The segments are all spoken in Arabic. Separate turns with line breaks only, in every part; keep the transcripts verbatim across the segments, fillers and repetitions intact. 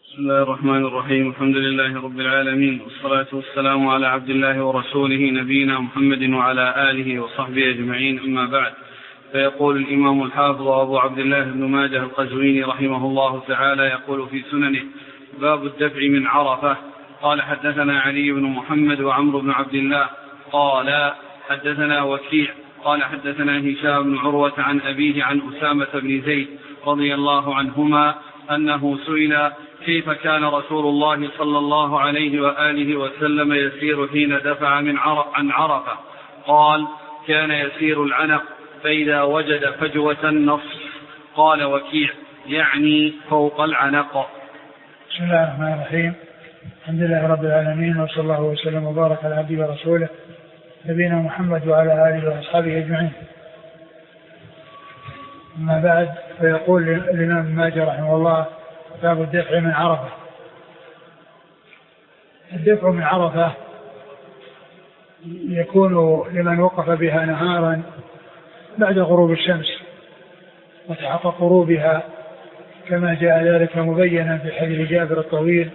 بسم الله الرحمن الرحيم. الحمد لله رب العالمين، والصلاة والسلام على عبد الله ورسوله نبينا محمد وعلى آله وصحبه أجمعين، أما بعد. فيقول الإمام الحافظ أبو عبد الله بن ماجه القزويني رحمه الله تعالى يقول في سننه: باب الدفع من عرفة. قال: حدثنا علي بن محمد وعمرو بن عبد الله قال حدثنا وكيع قال حدثنا هشام بن عروة عن أبيه عن أسامة بن زيد رضي الله عنهما أنه سئل: كيف كان رسول الله صلى الله عليه وآله وسلم يسير حين دفع من عن عرفة؟ قال: كان يسير العنق، فإذا وجد فجوة نص. قال وكيع: يعني فوق العنق.
بسم الله الرحمن الرحيم. الحمد لله رب العالمين، وصلى الله وسلم وبارك على عبده ورسوله نبينا محمد وعلى آله وأصحابه أجمعين. أما بعد، فيقول الإمام ابن ماجه رحمه الله: باب الدفع من عرفة. الدفع من عرفة يكون لمن وقف بها نهارا بعد غروب الشمس وتحقق غروبها، كما جاء ذلك مبينا في حديث جابر الطويل.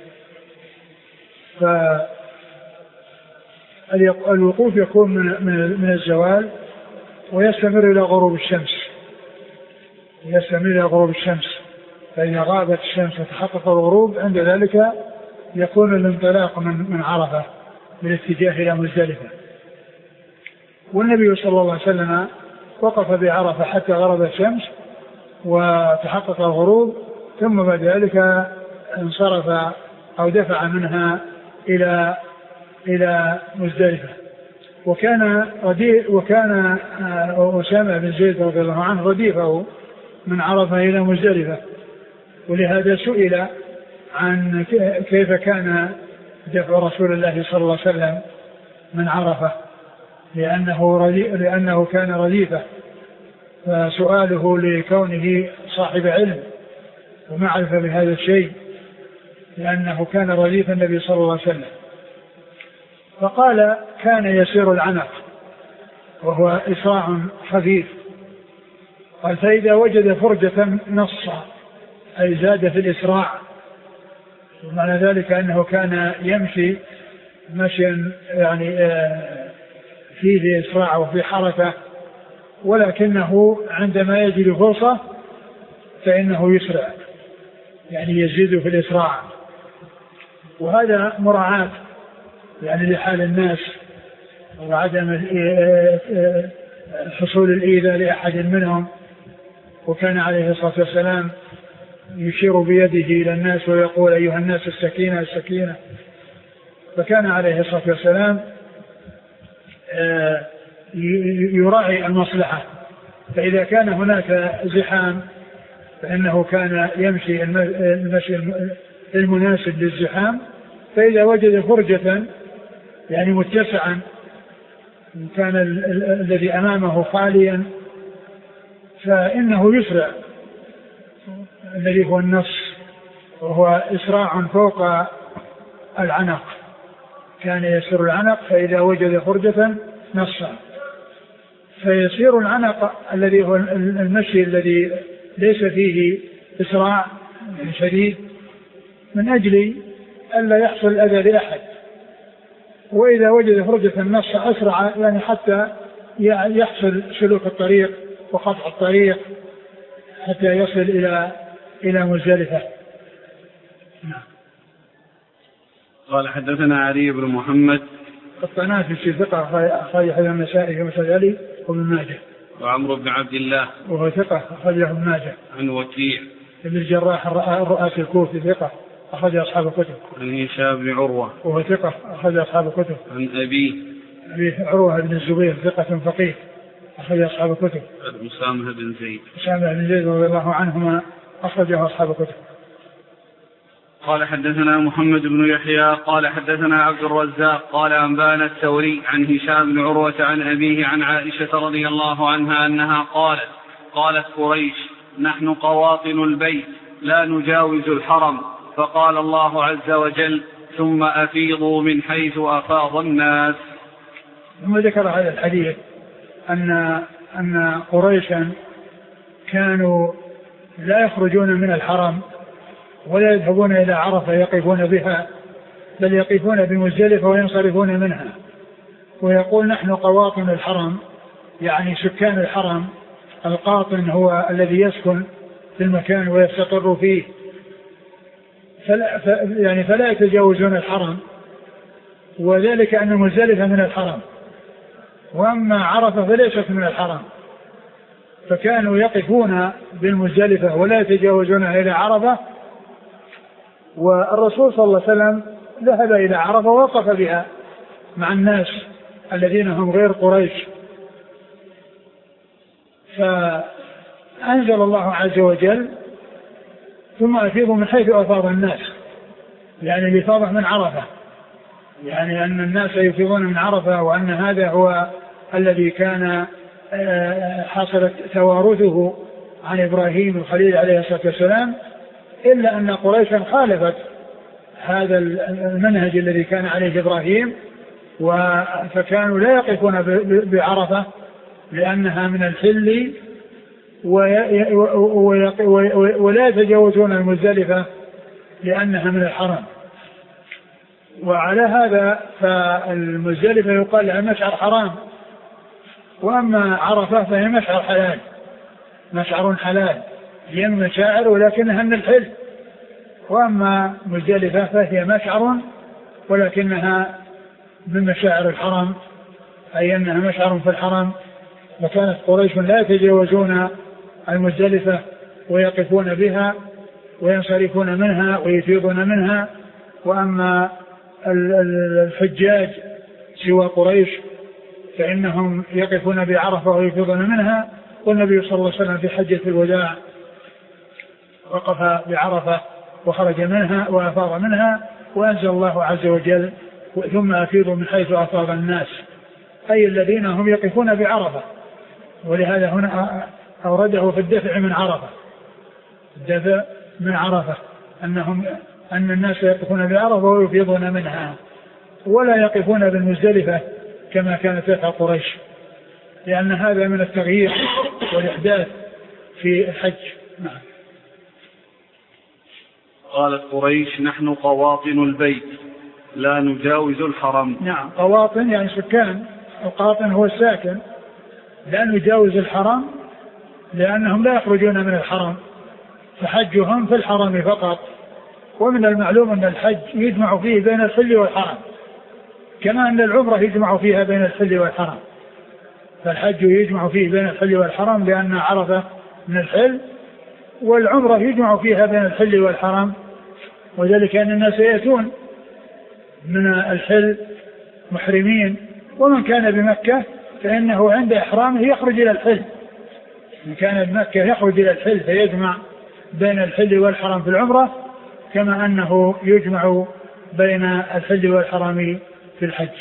فالوقوف يكون من الزوال ويستمر إلى غروب الشمس يستمر إلى غروب الشمس فإذا غابت الشمس وتحقق الغروب، عند ذلك يكون الانطلاق من من عرفة بالاتجاه إلى مزدلفة. والنبي صلى الله عليه وسلم وقف بعرفة حتى غرب الشمس وتحقق الغروب، ثم بعد ذلك انصرف أو دفع منها إلى إلى مزدلفة. وكان رديف وكان أسامة بن زيد رضي الله عنه رديفه من عرفة إلى مزدلفة، ولهذا سئل عن كيف كان دفع رسول الله صلى الله عليه وسلم من عرفة، لأنه, لأنه كان رديفه، فسؤاله لكونه صاحب علم ومعرفة بهذا الشيء، لأنه كان رديف النبي صلى الله عليه وسلم. فقال: كان يسير العنق، وهو إسراع خفيف. قال: فإذا وجد فرجة نص، أي زاد في الإسراع، ومعنى ذلك أنه كان يمشي مشيا يعني فيه إسراع وفي حركة، ولكنه عندما يجد فرصة فإنه يسرع، يعني يزيد في الإسراع. وهذا مراعاة يعني لحال الناس وعدم حصول الإيذاء لأحد منهم. وكان عليه الصلاة والسلام يشير بيده إلى الناس ويقول: أيها الناس السكينة السكينة. فكان عليه الصلاة والسلام يراعي المصلحة، فإذا كان هناك زحام فإنه كان يمشي المشي المناسب للزحام، فإذا وجد فرجة يعني متسعا كان الذي أمامه خاليا فإنه يسرع، الذي هو النص، وهو إسراع فوق العنق. كان يسير العنق، فإذا وجد فرجة نص. فيسير العنق الذي هو المشي الذي ليس فيه إسراع شديد، من أجل ألا يحصل الأذى لأحد. وإذا وجد فرجة نص أسرع، يعني حتى يحصل سلوك الطريق وقطع الطريق حتى يصل إلى إلى مزدلفة.
قال: حدثنا علي بن محمد
الطنافسي ثقة أخرج حديث النسائي في مسند علي وابن ماجه.
وعمرو بن عبد الله
وهو ثقة أخرجه ابن ماجه.
عن وكيع
ابن الجراح الرؤاسي الكوفي ثقة أخرج أصحاب الكتب.
عن هشام بن عروة
وهو ثقة أخرج أصحاب الكتب.
عن أبيه
أبي عروة بن الزبير ثقة فقيه أخرج أصحاب الكتب.
عن أسامة بن زيد
أسامة بن زيد رضي الله عنهما أخرجه أصحاب الكتب.
قال: حدثنا محمد بن يحيى قال حدثنا عبد الرزاق قال أنبانا الثوري عن هشام بن عروة عن أبيه عن عائشة رضي الله عنها أنها قالت: قالت قريش: نحن قواطن البيت لا نجاوز الحرم، فقال الله عز وجل: ثم أفيضوا من حيث أفاض الناس.
ثم ذكر هذا الحديث أن أن قريشا كانوا لا يخرجون من الحرم ولا يذهبون إلى عرفة يقفون بها، بل يقفون بمزدلفة وينصرفون منها. ويقول نحن قواطن الحرم، يعني سكان الحرم. القاطن هو الذي يسكن في المكان ويستقر فيه، فلا ف يعني فلا يتجاوزون الحرم، وذلك أن مزدلفة من الحرم، وأما عرفة فليست من الحرم، فكانوا يقفون بالمزدلفة ولا يتجاوزونها إلى عرفة. والرسول صلى الله عليه وسلم ذهب إلى عرفة ووقف بها مع الناس الذين هم غير قريش، فأنزل الله عز وجل ثم أفيضوا من حيث أفاض الناس، يعني الإفاضة من عرفة، يعني أن الناس يفيضون من عرفة، وأن هذا هو الذي كان حصلت توارثه عن إبراهيم الخليل عليه الصلاة والسلام، إلا أن قريشا خالفت هذا المنهج الذي كان عليه إبراهيم، فكانوا لا يقفون بعرفة لأنها من الحل، ولا يتجاوزون المزدلفة لأنها من الحرم. وعلى هذا فالمزدلفة يقال لها مشعر حرام، وأما عرفة فهي مشعر حلال، مشعر حلال، هي من مشاعر ولكنها من الحل. وأما مزدلفة فهي مشعر ولكنها من مشاعر الحرم، أي أنها مشعر في الحرم. وكانت قريش لا يتجاوزون المزدلفة ويقفون بها وينصرفون منها ويفيضون منها. وأما الحجاج سوى قريش فإنهم يقفون بعرفة ويفيضون منها. والنبي صلى الله عليه وسلم في حجة الوداع وقف بعرفة وخرج منها وأفاض منها، وأنزل الله عز وجل ثم أفيضوا من حيث أفاض الناس، أي الذين هم يقفون بعرفة. ولهذا هنا أورده في الدفع من عرفة، الدفع من عرفة أنهم أن الناس يقفون بعرفة ويفيضون منها، ولا يقفون بالمزدلفة كما كانت تفعل قريش، لأن هذا من التغيير والإحداث في الحج. نعم.
قالت قريش نحن قواطن البيت لا نجاوز الحرم.
نعم، قواطن يعني سكان، القاطن هو الساكن، لا نجاوز الحرم لأنهم لا يخرجون من الحرم، فحجهم في الحرم فقط. ومن المعلوم أن الحج يجمع فيه بين الحل والحرم، كما أن العمرة يجمع فيها بين الحل والحرم، فالحج يجمع فيه بين الحل والحرم لأن عرفة من الحل، والعمرة يجمع فيها بين الحل والحرم، وذلك أن الناس يأتون من الحل محرمين، ومن كان بمكة فإنه عند إحرامه يخرج إلى الحل، من كان بمكة يخرج إلى الحل فيجمع بين الحل والحرم في العمرة، كما أنه يجمع بين الحل والحرم في الحج.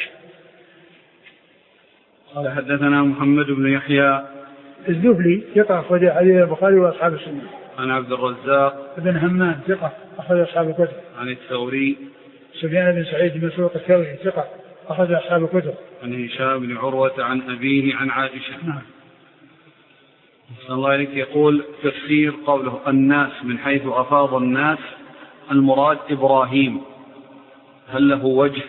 قال حدثنا محمد بن يحيى
الزهلي ثقة أخرج حديث البخاري وأصحاب السنة.
عن عبد الرزاق
بن همام ثقة أخرج أصحاب الكتب.
عن الثوري
سفيان بن سعيد بن مسروق الثوري ثقة أخرج أصحاب الكتب.
عن هشام بن عروة عن أبيه عن عائشة.
نعم.
صلى الله عليه يقول تفسير قوله الناس من حيث أفاض الناس، المراد إبراهيم، هل له وجه؟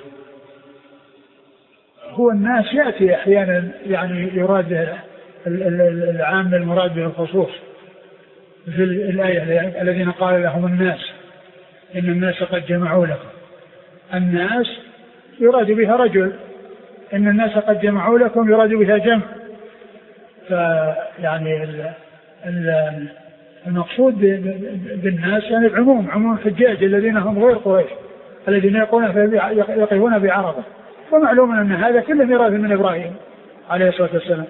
هو الناس يأتي أحيانا يعني يراد به العام المراد به الخصوص، في الآية الذين قال لهم الناس إن الناس قد جمعوا لكم، الناس يراد بها رجل، إن الناس قد جمعوا لكم يراد بها جمع. فيعني المقصود بالناس يعني العموم، عموم الحجاج الذين هم غير قريش الذين يقفون بعرفة، ومعلوم أن هذا كله ميراث من إبراهيم عليه الصلاة والسلام.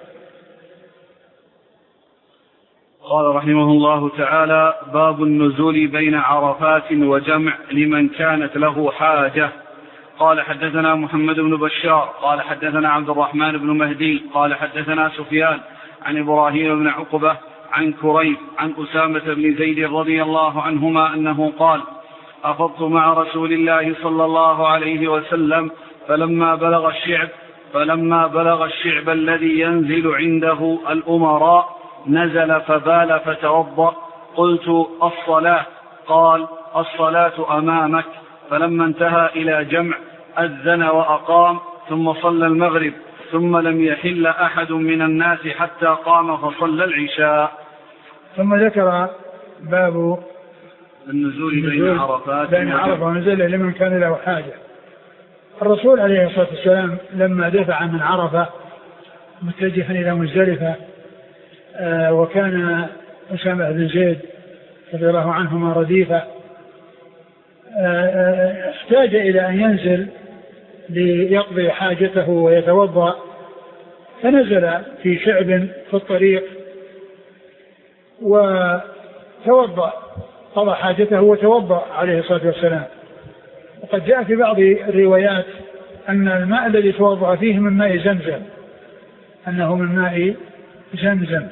قال رحمه الله تعالى باب النزول بين عرفات وجمع لمن كانت له حاجة. قال حدثنا محمد بن بشار قال حدثنا عبد الرحمن بن مهدي قال حدثنا سفيان عن إبراهيم بن عقبة عن كريب عن أسامة بن زيد رضي الله عنهما أنه قال أفضت مع رسول الله صلى الله عليه وسلم فلما بلغ الشعب فلما بلغ الشعب الذي ينزل عنده الأمراء نزل فبال فتوضأ، قلت الصلاة؟ قال الصلاة أمامك، فلما انتهى إلى جمع أذن وأقام ثم صلى المغرب، ثم لم يحل أحد من الناس حتى قام فصلى العشاء.
ثم ذكر باب
النزول بين عرفات
بين عرفة ونزل لمن كان له حاجة. الرسول عليه الصلاة والسلام لما دفع من عرفة متجها إلى مزدلفة، آه وكان أسامة بن زيد رضي الله عنهما رديفا، آه احتاج إلى أن ينزل ليقضي حاجته ويتوضأ، فنزل في شعب في الطريق وتوضأ، قضى حاجته وتوضأ عليه الصلاة والسلام. وقد جاء في بعض الروايات أن الماء الذي توضأ فيه من ماء زمزم، أنه من ماء زمزم.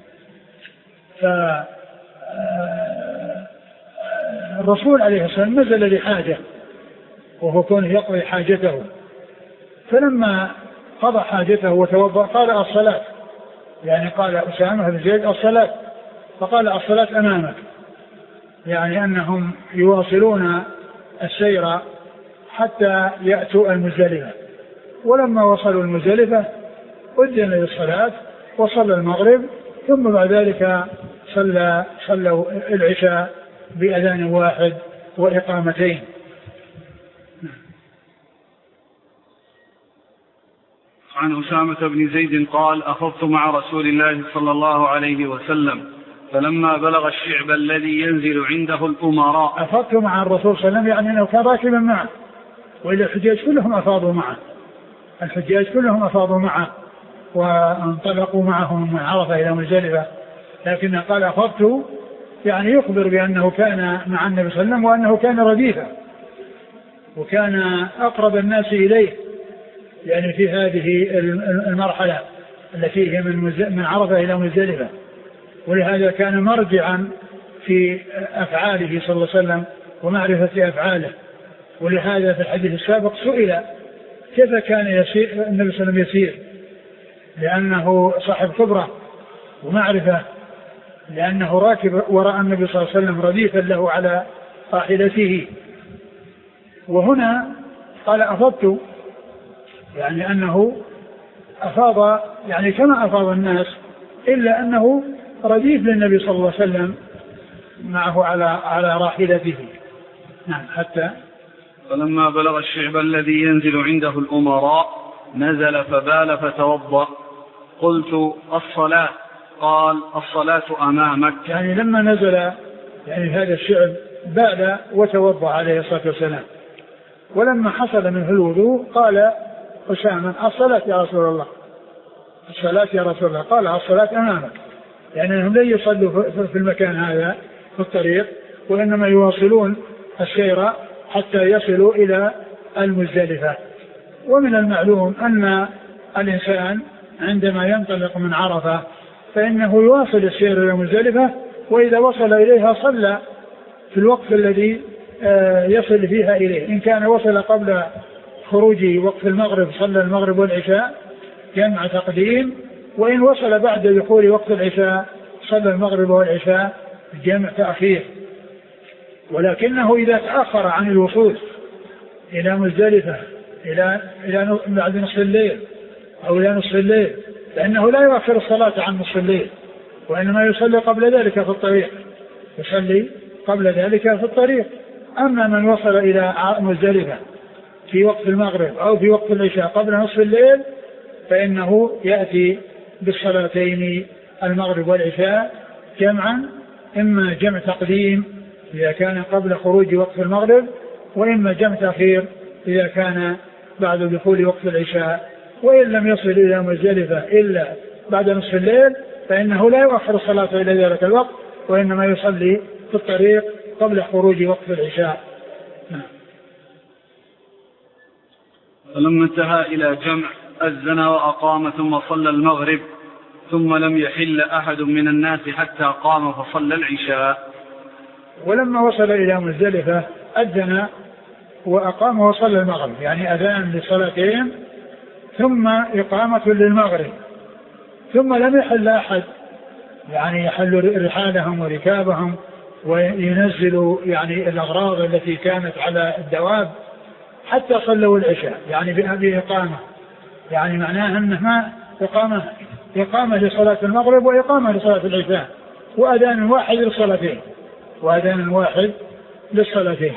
فالرسول عليه الصلاة والسلام نزل لحاجة وهو كونه يقضي حاجته، فلما قضى حاجته وتوضأ قال الصلاة، يعني قال أسامة بن زيد الصلاة، فقال الصلاة أمامك، يعني أنهم يواصلون السير حتى يأتوا المزدلفة. ولما وصلوا المزدلفة أذن للصلاة وصلى المغرب، ثم بعد ذلك صلى صلوا العشاء بأذان واحد وإقامتين.
عن أسامة بن زيد قال: أخذت مع رسول الله صلى الله عليه وسلم فلما بلغ الشعب الذي ينزل عنده الأمراء.
أخذت مع الرسول صلى الله عليه وسلم يعني أنه كان راكبا معه، وإلى الحجاج كلهم أفاضوا معه، الحجاج كلهم أفاضوا معه وانطلقوا معه من عرفة إلى مزدلفة، لكن قال أخذت يعني يخبر بأنه كان مع النبي صلى الله عليه وسلم وأنه كان رديفا وكان أقرب الناس إليه، يعني في هذه المرحلة التي هي من عرفة إلى مزدلفة، ولهذا كان مرجعا في أفعاله صلى الله عليه وسلم ومعرفة أفعاله. ولهذا في الحديث السابق سئل كيف كان يسير النبي صلى الله عليه وسلم يسير، لأنه صاحب خبرة ومعرفة، لأنه راكب وراء النبي صلى الله عليه وسلم رديفا له على راحلته. وهنا قال أفضت، يعني أنه أفاض يعني كما أفاض الناس، إلا أنه رديف للنبي صلى الله عليه وسلم معه على على راحلته. نعم. حتى
فلما بلغ الشعب الذي ينزل عنده الأمراء نزل فبال فتوضأ. قلت: الصلاة؟ قال: الصلاة أمامك.
يعني لما نزل يعني هذا الشعب بال وتوضأ عليه الصلاة والسلام. ولما حصل منه الوضوء قال أسامة: الصلاة يا رسول الله، الصلاة يا رسول الله. قال: الصلاة أمامك، يعني أنهم لن يصلوا في المكان هذا في الطريق، وإنما يواصلون السير حتى يصلوا إلى المزدلفة. ومن المعلوم أن الإنسان عندما ينطلق من عرفة فإنه يواصل السير إلى المزدلفة، وإذا وصل إليها صلى في الوقت الذي يصل فيها إليه. إن كان وصل قبل خروج وقت المغرب صلى المغرب والعشاء جمع تقديم، وإن وصل بعد دخول وقت العشاء صلى المغرب والعشاء جمع تأخير. ولكنه إذا تأخر عن الوصول إلى مزدلفة إلى إلى بعد نصف الليل أو إلى نصف الليل، لأنه لا يؤخر الصلاة عن نصف الليل، وإنما يصلي قبل ذلك في الطريق، يصلي قبل ذلك في الطريق. أما من وصل إلى مزدلفة في وقت المغرب أو في وقت العشاء قبل نصف الليل فإنه يأتي بالصلاتين المغرب والعشاء جمعا، إما جمع تقديم إذا كان قبل خروج وقت المغرب، وإما جمع تأخير إذا كان بعد دخول وقت العشاء. وإن لم يصل إلى مزدلفة إلا بعد نصف الليل فإنه لا يؤخر الصلاة إلى ذلك الوقت، وإنما يصلي في الطريق قبل خروج وقت العشاء.
فلما انتهى إلى جمع أذن وأقام ثم صلى المغرب، ثم لم يحل أحد من الناس حتى قام فصلى العشاء.
ولما وصل إلى مزدلفة أذن وأقام وصلى المغرب، يعني أذان لصلاتين ثم إقامة للمغرب، ثم لم يحل أحد، يعني يحل رحالهم وركابهم وينزلوا يعني الأغراض التي كانت على الدواب حتى صلوا العشاء يعني بإقامة، يعني معناها أنه ما إقامة إقامة لصلاة المغرب وإقامة لصلاة العشاء وأذان واحد للصلاتين وأذان واحد للصلاتين.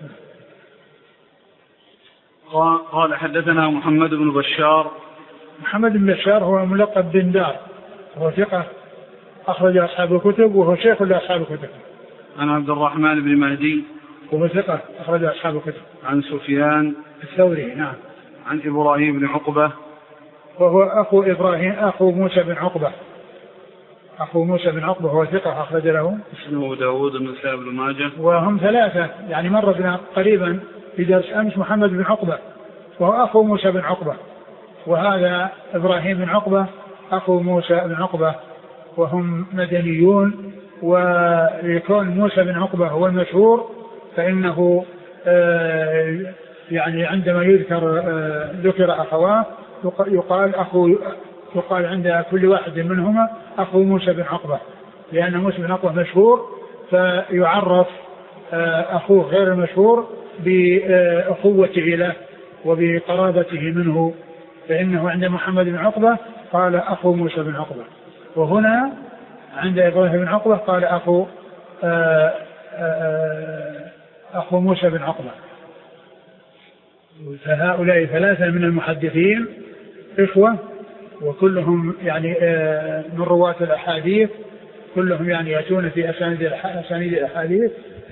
قال حدثنا محمد بن بشار.
محمد بن بشار هو ملقب بن دار، هو ثقة أخرج أصحاب الكتب وهو شيخ لأصحاب الكتب.
عن عبد الرحمن بن مهدي
وهو ثقة أخرج أصحاب الكتب.
عن سفيان
الثوري نعم.
عن إبراهيم بن عقبة
وهو أخو إبراهيم أخو موسى بن عقبة أخو موسى بن عقبة هو ثقة أخرج له
اسمه داود بن سعد بن ماجه.
وهم ثلاثة يعني مر بنا قريبا في درس أمس محمد بن عقبة وهو أخو موسى بن عقبة، وهذا إبراهيم بن عقبة أخو موسى بن عقبة، وهم مدنيون. ويكون موسى بن عقبة هو المشهور فإنه آه يعني عندما يذكر آه ذكر أخواه يقال أخو يقال عند كل واحد منهما أخو موسى بن عقبة، لأن موسى بن عقبة مشهور فيعرف آه أخوه غير المشهور بأخوته له وبقرابته منه، فإنه عند محمد بن عقبة قال أخو موسى بن عقبة، وهنا عند إبراهيم بن عقبة قال أخو آآ آآ أخو موسى بن عقبة. فهؤلاء ثلاثة من المحدثين إخوة وكلهم يعني من رواة الأحاديث، كلهم يعني يأتون في أسانيد الأحاديث.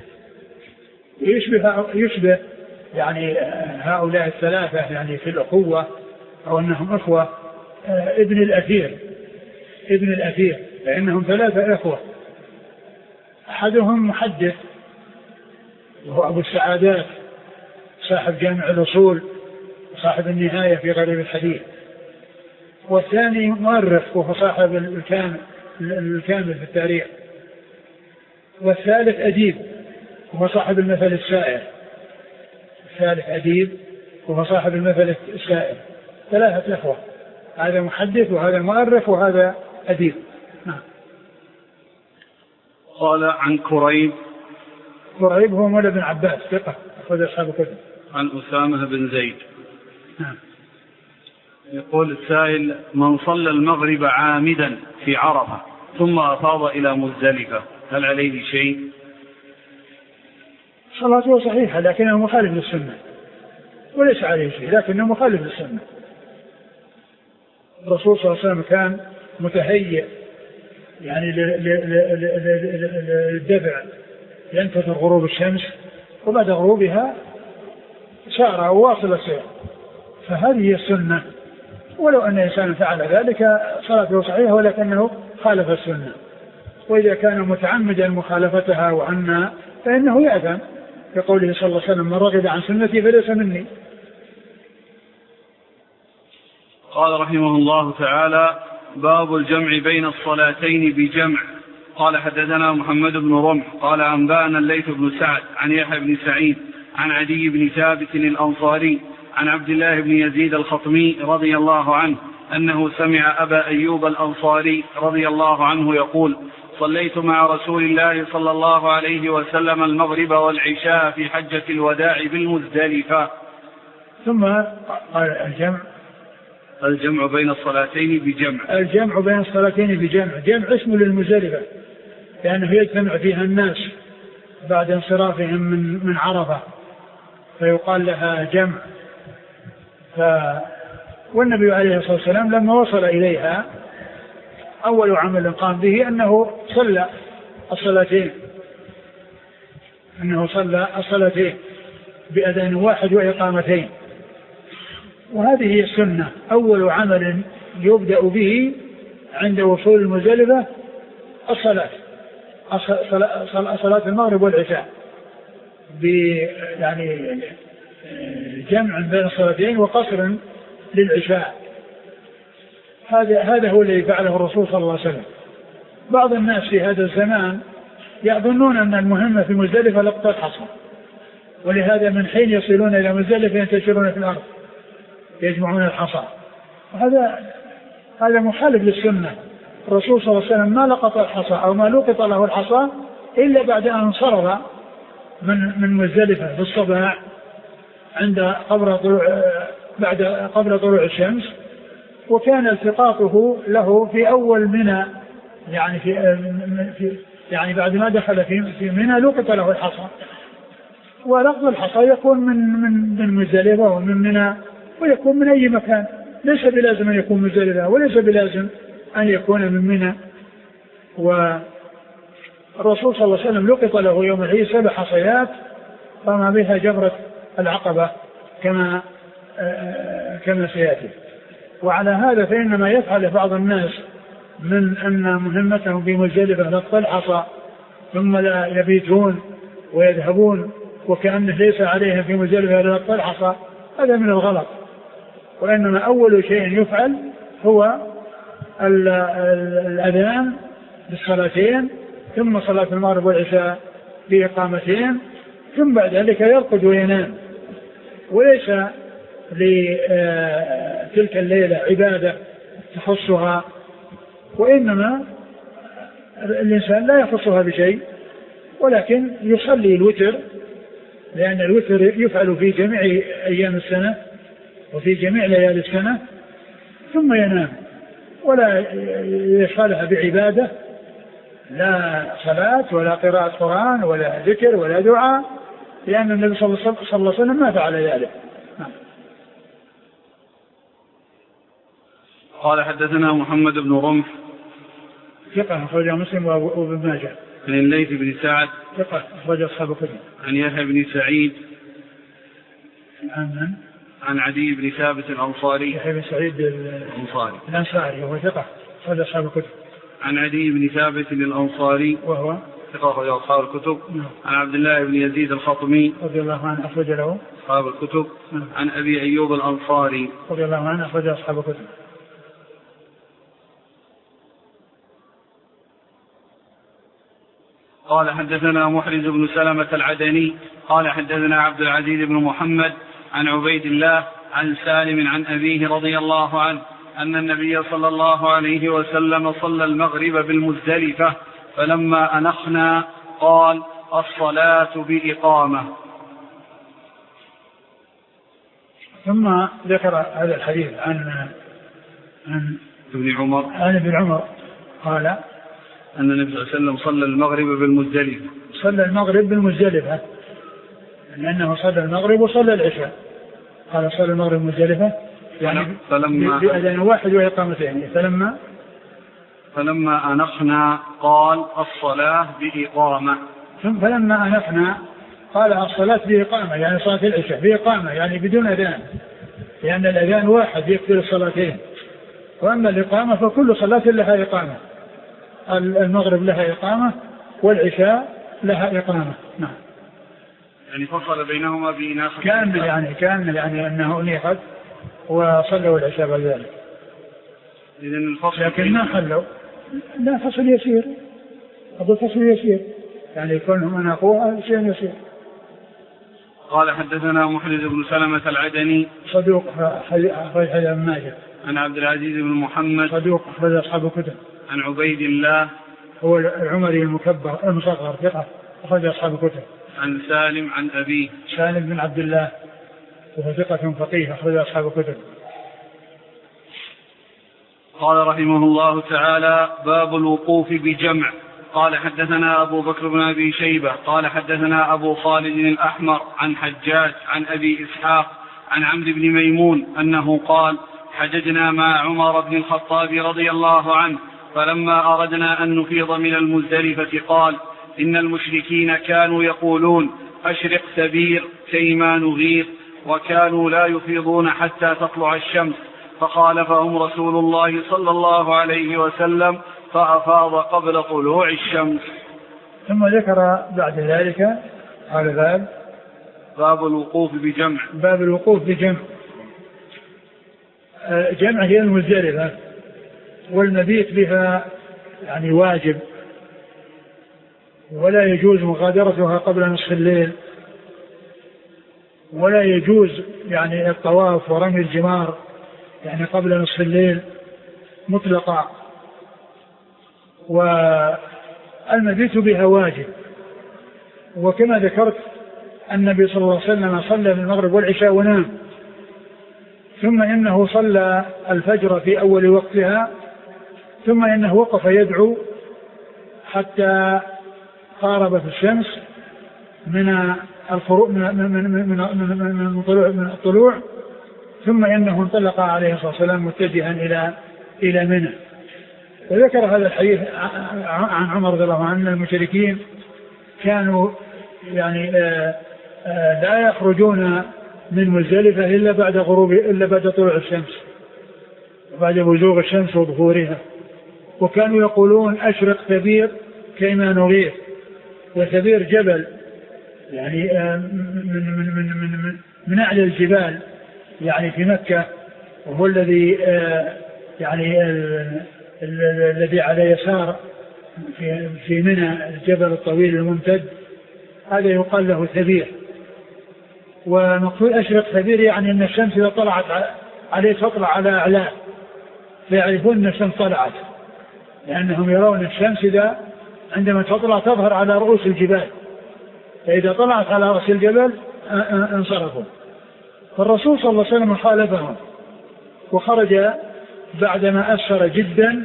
يشبه يشبه يعني هؤلاء الثلاثة يعني في الأخوة أو أنهم إخوة ابن الأثير ابن الأثير لأنهم ثلاثة إخوة، أحدهم محدث وهو أبو السعادات صاحب جامع الأصول صاحب النهاية في غريب الحديث، والثاني مؤرخ وهو صاحب الكامل الكامل في التاريخ، والثالث أديب وهو صاحب المثل السائر الثالث أديب وهو صاحب المثل السائر. ثلاثة إخوة، هذا محدث وهذا مؤرخ وهذا أديب. نعم.
قال عن كريب.
كريب هو مولى بن عباس ثقة أخرج أصحاب الكتب.
عن أسامة بن زيد.
نعم.
يقول السائل: من صلى المغرب عامدا في عرفة ثم أفاض إلى مزدلفة هل عليه شيء؟
صلاته صحيحة لكنه مخالف للسنة، وليس عليه شيء لكنه مخالف للسنة. الرسول صلى الله عليه وسلم كان متهيئ يعني للدفع ينتظر غروب الشمس وبعد غروبها سار واصل السير، فهذه هي السنة، ولو أن إنسان فعل ذلك صلاته صحيحة ولكنه خالف السنة، وإذا كان متعمدا مخالفتها وعنا فإنه يأثم كقوله صلى الله عليه وسلم: من رغب عن سنتي فليس مني.
قال رحمه الله تعالى: باب الجمع بين الصلاتين بجمع. قال حدثنا محمد بن رمح قال أنبأنا الليث بن سعد عن يحيى بن سعيد عن عدي بن ثابت الأنصاري عن عبد الله بن يزيد الخطمي رضي الله عنه أنه سمع أبا أيوب الأنصاري رضي الله عنه يقول: صليت مع رسول الله صلى الله عليه وسلم المغرب والعشاء في حجة الوداع بالمزدلفة.
ثم قال الجمع
الجمع بين الصلاتين بجمع.
الجمع بين الصلاتين بجمع، جمع اسم للمزدلفة لأنه يجتمع فيها الناس بعد انصرافهم من من عرفة فيقال لها جمع. ف... والنبي عليه الصلاة والسلام لما وصل إليها أول عمل قام به أنه صلى الصلاتين أنه صلى الصلاتين بأذان واحد وإقامتين، وهذه هي السنة. أول عمل يبدأ به عند وصول المزدلفة الصلاة صلاة المغرب والعشاء يعني جمع بين الصلاتين وقصر للعشاء. هذا هذا هو الذي فعله الرسول صلى الله عليه وسلم. بعض الناس في هذا الزمان يظنون أن المهمة في مزدلفة لقطة الحصى، ولهذا من حين يصلون إلى مزدلفة ينتشرون في الأرض يجمعون الحصى، وهذا هذا مخالف للسنة. الرسول صلى الله عليه وسلم ما لقط الحصى أو ما لقط له الحصى إلا بعد أن انصرف من من مزدلفة في الصباح عند قبل طلوع بعد قبل طلوع الشمس، وكان التقاطه له في أول منى، يعني في, في يعني بعد ما دخل في في منى لقط له الحصى، ولقط الحصى يكون من من من مزدلفة ومن منى ويكون من أي مكان، ليس بلازم أن يكون مزدلفة وليس بلازم أن يكون من منى. والرسول صلى الله عليه وسلم لقط له يوم العيد سبع حصيات رمى بها جبرة العقبة كما كما سيأتي. وعلى هذا فإنما يفعل بعض الناس من أن مهمتهم في مزدلفة لقط الحصى ثم لا يبيتون ويذهبون وكأنه ليس عليهم في مزدلفة لقط الحصى، هذا من الغلط. وإنما أول شيء يفعل هو الأذان بالصلاتين، ثم صلاة المغرب والعشاء بإقامتين، ثم بعد ذلك يرقد وينام. وليس لتلك الليلة عبادة تخصها، وإنما الإنسان لا يخصها بشيء، ولكن يصلي الوتر، لأن الوتر يفعل في جميع أيام السنة وفي جميع ليالي السنة، ثم ينام ولا يشغلها بعبادة، لا صلاة ولا قراءة قرآن ولا ذكر ولا دعاء، لأن النبي صلى الله عليه وسلم ما فعل ذلك.
قال حدثنا محمد بن رمح
ثقة أخرجه مسلم وابن ماجه.
عن الليث بن سعد
ثقة أخرجه أصحاب الكتب.
عن يحيى بن سعيد
عن
عن عدي بن ثابت الأنصاري.
يحيى بن سعيد
الأنصاري
الأنصاري وهو ثقة أخرجه أصحاب الكتب.
عن عدي بن ثابت الأنصاري
وهو
ثقة أخرجه أصحاب الكتب. عن عبد الله بن يزيد الخطمي
رضي الله عنه أخرج له
أصحاب الكتب. عن أبي أيوب الأنصاري
رضي الله عنه أخرج أصحاب الكتب.
قال حدثنا محرز بن سلمة العدني قال حدثنا عبد العزيز بن محمد عن عبيد الله عن سالم عن أبيه رضي الله عنه أن النبي صلى الله عليه وسلم صلى المغرب بالمزدلفة، فلما أنخنا قال: الصلاة بإقامة.
ثم ذكر هذا الحديث عن عن
ابن عمر
عن ابن عمر قال
أن النبي صلى الله عليه وسلم صلى المغرب بالمزدلفة
صلى المغرب بالمزدلفة لأنه صلى المغرب وصلى العشاء. قال صلى المغرب بالمزدلفة يعني
فلما
بأذان واحد وإقامتين. فلما
فلما أنخنا قال: الصلاة بإقامة.
فلما أنخنا قال: الصلاة بإقامة، يعني صلاة العشاء بإقامة، يعني بدون أذان، لأن الأذان واحد يكفي الصلاتين، وأما الإقامة فكل صلاة لها إقامة، المغرب لها إقامة والعشاء لها إقامة. نعم.
يعني فصل بينهما بإناخة
كان يعني كان يعني أنه أنيخت وصلوا العشاء بعد ذلك.
إذن الفصل
لكن ما خلوا، لا فصل يسير، هذا فصل يسير، يعني يكونهم أناقوها شيء يسير.
قال حدثنا محرز بن سلمة العدني
صدوق أخرج حديث ابن ماجه.
عن عبد العزيز بن محمد
صدوق أخرج أصحاب الكتب.
عن عبيد الله
هو العمري المكبر المصغر ثقة أخرج أصحاب الكتب.
عن سالم عن أبيه
سالم بن عبد الله وهو ثقة فقيه أخرج أصحاب الكتب.
قال رحمه الله تعالى: باب الوقوف بجمع. قال حدثنا أبو بكر بن أبي شيبة قال حدثنا أبو خالد الأحمر عن حجاج عن أبي إسحاق عن عمرو بن ميمون أنه قال: حججنا مع عمر بن الخطاب رضي الله عنه، فلما أردنا أن نفيض من المزدلفة قال: إن المشركين كانوا يقولون: أشرق سبير كيما نغير، وكانوا لا يفيضون حتى تطلع الشمس، فخالفهم رسول الله صلى الله عليه وسلم فأفاض قبل طلوع الشمس.
ثم ذكر بعد ذلك قال: باب
باب الوقوف بجمع.
باب الوقوف بجمع. جمع هي المزدلفة، والمبيت بها يعني واجب، ولا يجوز مغادرتها قبل نصف الليل، ولا يجوز يعني الطواف ورمي الجمار يعني قبل نصف الليل مطلقا، والمبيت بها واجب وكما ذكرت النبي صلى الله عليه وسلم صلى المغرب والعشاء ونام، ثم إنه صلى الفجر في أول وقتها، ثم إنه وقف يدعو حتى قاربت الشمس من الخروج من من من من من الطلوع من الطلوع ثم إنه انطلق عليه الصلاة والسلام متجها إلى إلى منى. وذكر هذا الحديث عن عمر رضي الله عنه أن المشركين كانوا يعني آآ آآ لا يخرجون من مزدلفة إلا بعد غروب إلا بعد طلوع الشمس، بعد بزوغ الشمس وظهورها، وكانوا يقولون أشرق ثبير كيما نغير. وثبير جبل يعني من من من من من, من أعلى الجبال يعني في مكة، وهو الذي يعني الذي على يسار في في منى الجبل الطويل الممتد، هذا يقال له ثبير. ومقصود أشرق ثبير يعني أن الشمس إذا طلعت عليه تطلع على أعلاه، فيعرفون أن الشمس طلعت، لأنهم يرون الشمس إذا عندما تطلع تظهر على رؤوس الجبال، فإذا طلعت على رأس الجبل انصرفوا. فالرسول صلى الله عليه وسلم خالفهم وخرج بعدما أسفر جدا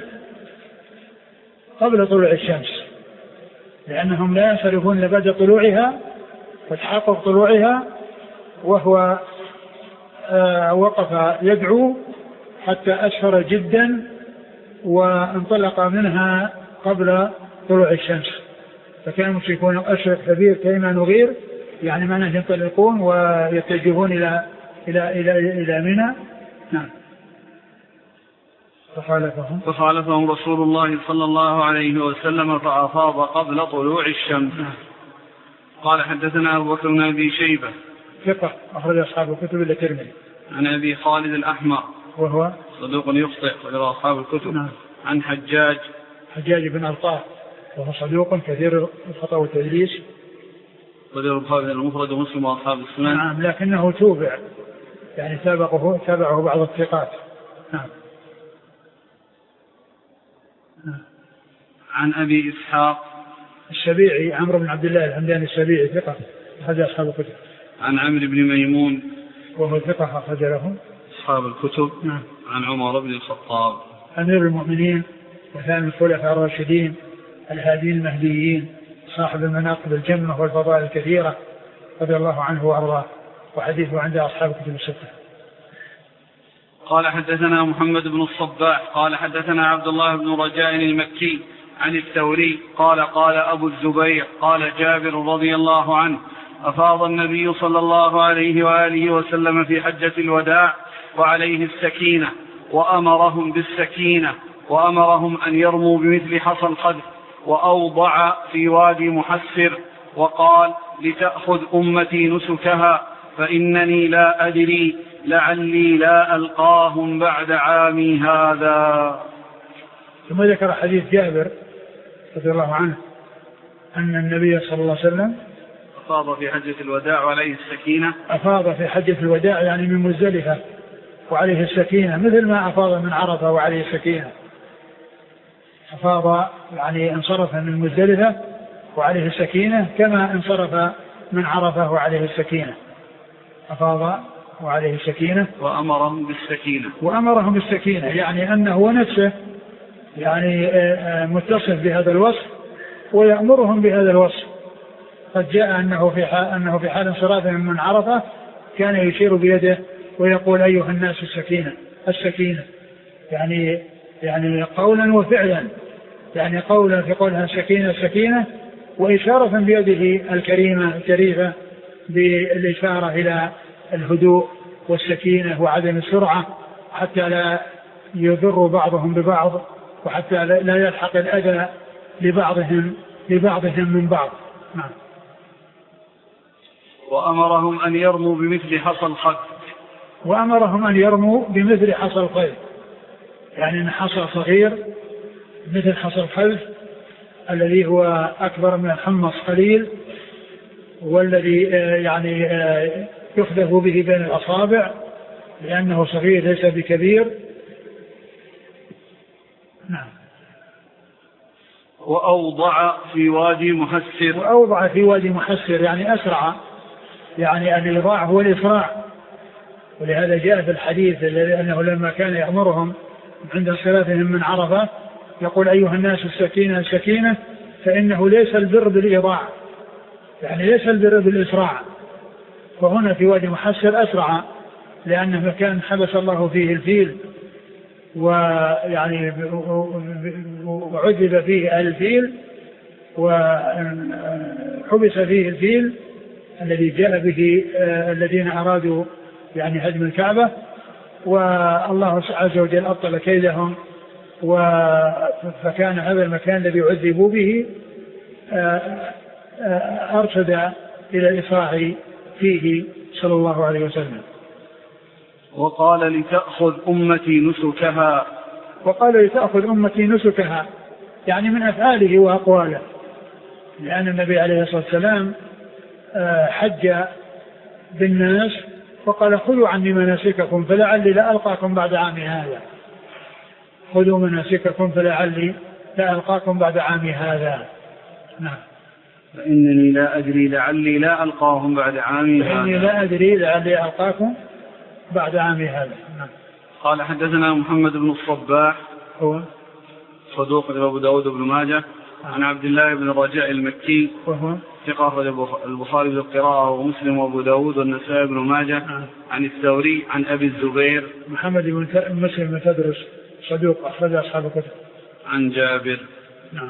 قبل طلوع الشمس، لأنهم لا ينصرفون إلا بعد طلوعها وتحقق طلوعها، وهو آه وقف يدعو حتى أسفر جدا وانطلق منها قبل طلوع الشمس. فكانوا المشركون أشرق كبير كيما نغير، يعني معناه ينطلقون ويتجهون إلى إلى إلى إلى منى. نعم. فخالفهم
فخالفهم رسول الله صلى الله عليه وسلم فأفاض قبل طلوع الشمس.
نعم.
قال حدثنا أبو بكر بن أبي شيبة
ثقة أخرج أصحاب الكتب إلا الترمذي.
عن أبي خالد الأحمر وهو
صدوق
يخطئ ويروى أصحاب الكتب.
نعم.
عن حجاج
حجاج بن ألطاف وهو صدوق كثير الخطأ والتدليس،
وذكر البخاري المفرد ومسلم وأصحاب السنن.
نعم، لكنه توبع يعني تابعه تابعه بعض الثقات. نعم.
نعم. عن أبي إسحاق
السبيعي عمرو بن عبد الله الحمداني السبيعي ثقة أخرج أصحاب الكتب.
عن عمرو بن ميمون
وهو ثقة أخرج له
أصحاب الكتب.
نعم.
عن عمر بن الخطاب
أمير المؤمنين وثاني الخلفاء الراشدين الهادين المهديين صاحب المناقب الجمة والفضائل الكثيرة رضي الله عنه وأرضاه، وحديثه عند أصحاب الكتب الستة.
قال حدثنا محمد بن الصباح قال حدثنا عبد الله بن رجاء المكي عن الثوري قال قال أبو الزبير قال جابر رضي الله عنه أفاض النبي صلى الله عليه وآله وسلم في حجة الوداع وعليه السكينة وأمرهم بالسكينة وأمرهم أن يرموا بمثل حصى القدر، وأوضع في وادي محسر وقال لتأخذ أمتي نسكها فإنني لا أدري لعلي لا ألقاهم بعد عامي هذا.
ثم ذكر حديث جابر رضي الله عنه أن النبي صلى الله عليه وسلم
أفاض في حجة الوداع وعليه السكينة
أفاض في حجة الوداع يعني من مزدلفة وعليه السكينة، مثل ما أفاض من عرفة وعليه السكينة. أفاض يعني انصرف من مزدلفة وعليه السكينة كما انصرف من عرفة وعليه السكينة. أفاض وعليه السكينة
وأمرهم بالسكينة
وأمرهم بالسكينة يعني أنه نفسه يعني متصف بهذا الوصف ويأمرهم بهذا الوصف. قد جاء أنه في حال أنه في حال انصرافهم من عرفة كان يشير بيده ويقول أيها الناس السكينة السكينة، يعني يعني قولا وفعلا، يعني قولا في قولها السكينة السكينة، وإشارة بيده الكريمة الكريمة بالإشارة إلى الهدوء والسكينة وعدم السرعة حتى لا يضر بعضهم ببعض وحتى لا يلحق الأذى لبعضهم لبعضهم من بعض. نعم.
وأمرهم أن يرموا بمثل حصى الخيل
وأمرهم أن يرموا بمثل حصى الخيل، يعني أن حصى صغير مثل حصى الخلف الذي هو أكبر من الحمص قليل، والذي يعني يخذف به بين الأصابع لأنه صغير ليس بكبير. نعم.
وأوضع في وادي محسر.
وأوضع في وادي محسر يعني أسرع، يعني الإيضاع هو الإسراع. ولهذا جاء في الحديث أنه لما كان يأمرهم عند انصرافهم من عرفة يقول أيها الناس السكينة السكينة فإنه ليس البر بالإيضاع، يعني ليس البر بالإسراع. وهنا في وادي محسر أسرع لأنه مكان حبس الله فيه الفيل، ويعني وعذب فيه الفيل وحبس فيه الفيل الذي جاء به الذين أرادوا يعني هدم الكعبة، والله عز وجل أبطل كيدهم، فكان هذا المكان الذي عذبوا به أرشد إلى الإسراع فيه صلى الله عليه وسلم.
وقال لتأخذ أمتي نسكها.
وقال لتأخذ أمتي نسكها يعني من أفعاله وأقواله، لأن النبي عليه الصلاة والسلام حج بالناس وقال خذوا عني مناسككم فلعلي لا ألقاكم بعد عامي هذا. خذوا مناسككم فلعلي لا ألقاكم بعد عامي هذا. نعم.
فإنني لا أدري لعلي لا ألقاهم بعد عامي هذا.
فإني لا أدري لعلي ألقاكم بعد عامي هذا. نعم.
قال حدثنا محمد بن الصباح
هو
صدوق أبو داود بن ماجه عن عبد الله بن الرجاء المكي
وهو
ثقة البخاري بالقراءة ومسلم وأبو داود والنسائي بن ماجه عن الثوري عن أبي الزبير
محمد بن مسلم بن تدرس صدوق أخرج أصحاب الكتب
عن جابر.
نعم.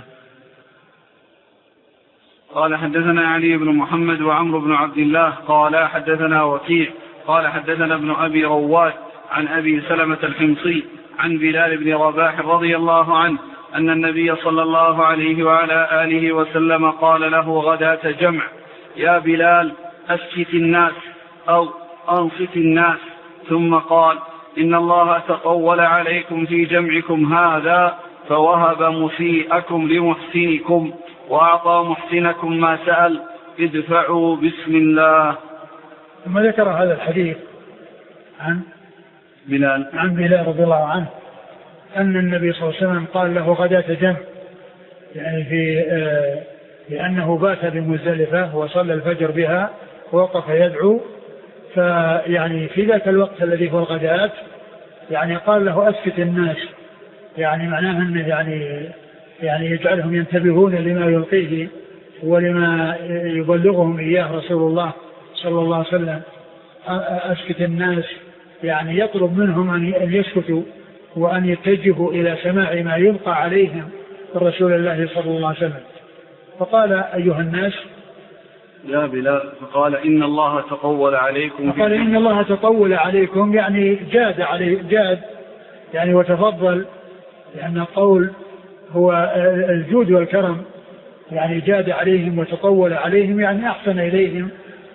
قال حدثنا علي بن محمد وعمرو بن عبد الله قال حدثنا وكيع قال حدثنا ابن أبي رواد عن أبي سلمة الحمصي عن بلال بن رباح رضي الله عنه أن النبي صلى الله عليه وعلى آله وسلم قال له غداة جمع يا بلال أسكت الناس أو أنصت الناس، ثم قال إن الله تطول عليكم في جمعكم هذا فوهب مسيئكم لمحسنكم وأعطى محسنكم ما سأل ادفعوا بسم الله.
ثم ذكر هذا الحديث عن
بلال
عن بلال رضي الله عنه أن النبي صلى الله عليه وسلم قال له غداة جمع، يعني في آه لأنه بات بمزدلفة وصلى الفجر بها ووقف يدعو، فيعني في ذاك الوقت الذي هو الغداة يعني قال له أسكت الناس، يعني معناه أنه يعني يعني يجعلهم ينتبهون لما يلقيه ولما يبلغهم إياه رسول الله صلى الله عليه وسلم. أسكت الناس يعني يطلب منهم أن يسكتوا وأن يتجهوا إلى سماع ما يلقى عليهم من رسول الله صلى الله عليه وسلم. فقال أيها الناس
يا بلال، فقال إن الله تطول عليكم
فقال إن الله تطول عليكم يعني جاد عليه جاد يعني وتفضل، لأن القول هو الجود والكرم، يعني جاد عليهم وتطول عليهم يعني أحسن إليهم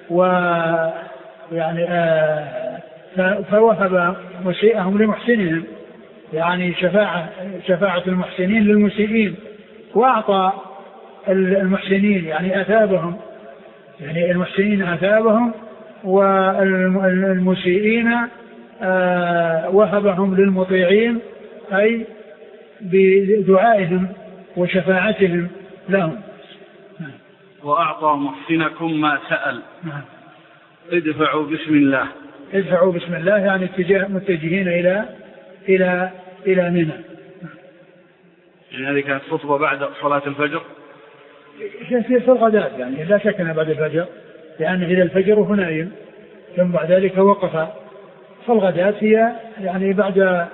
ويعني آه فوهب مسيئهم لمحسنهم، يعني شفاعة شفاعة المحسنين للمسيئين، وأعطى المحسنين يعني أثابهم، يعني المحسنين أثابهم والمسيئين آه وهبهم للمطيعين أي بدعائهم وشفاعتهم لهم.
وأعطى محسنكم ما سأل ادفعوا بسم الله.
ادفعوا بسم الله يعني اتجاه متجهين إلى إلى إلى منى.
يعني هذه كانت خطبة بعد صلاة الفجر
في الغداء، يعني لا شك أنها بعد الفجر، لأن إلى الفجر وهو نايم، ثم بعد ذلك وقف. فالغداء هي يعني بعد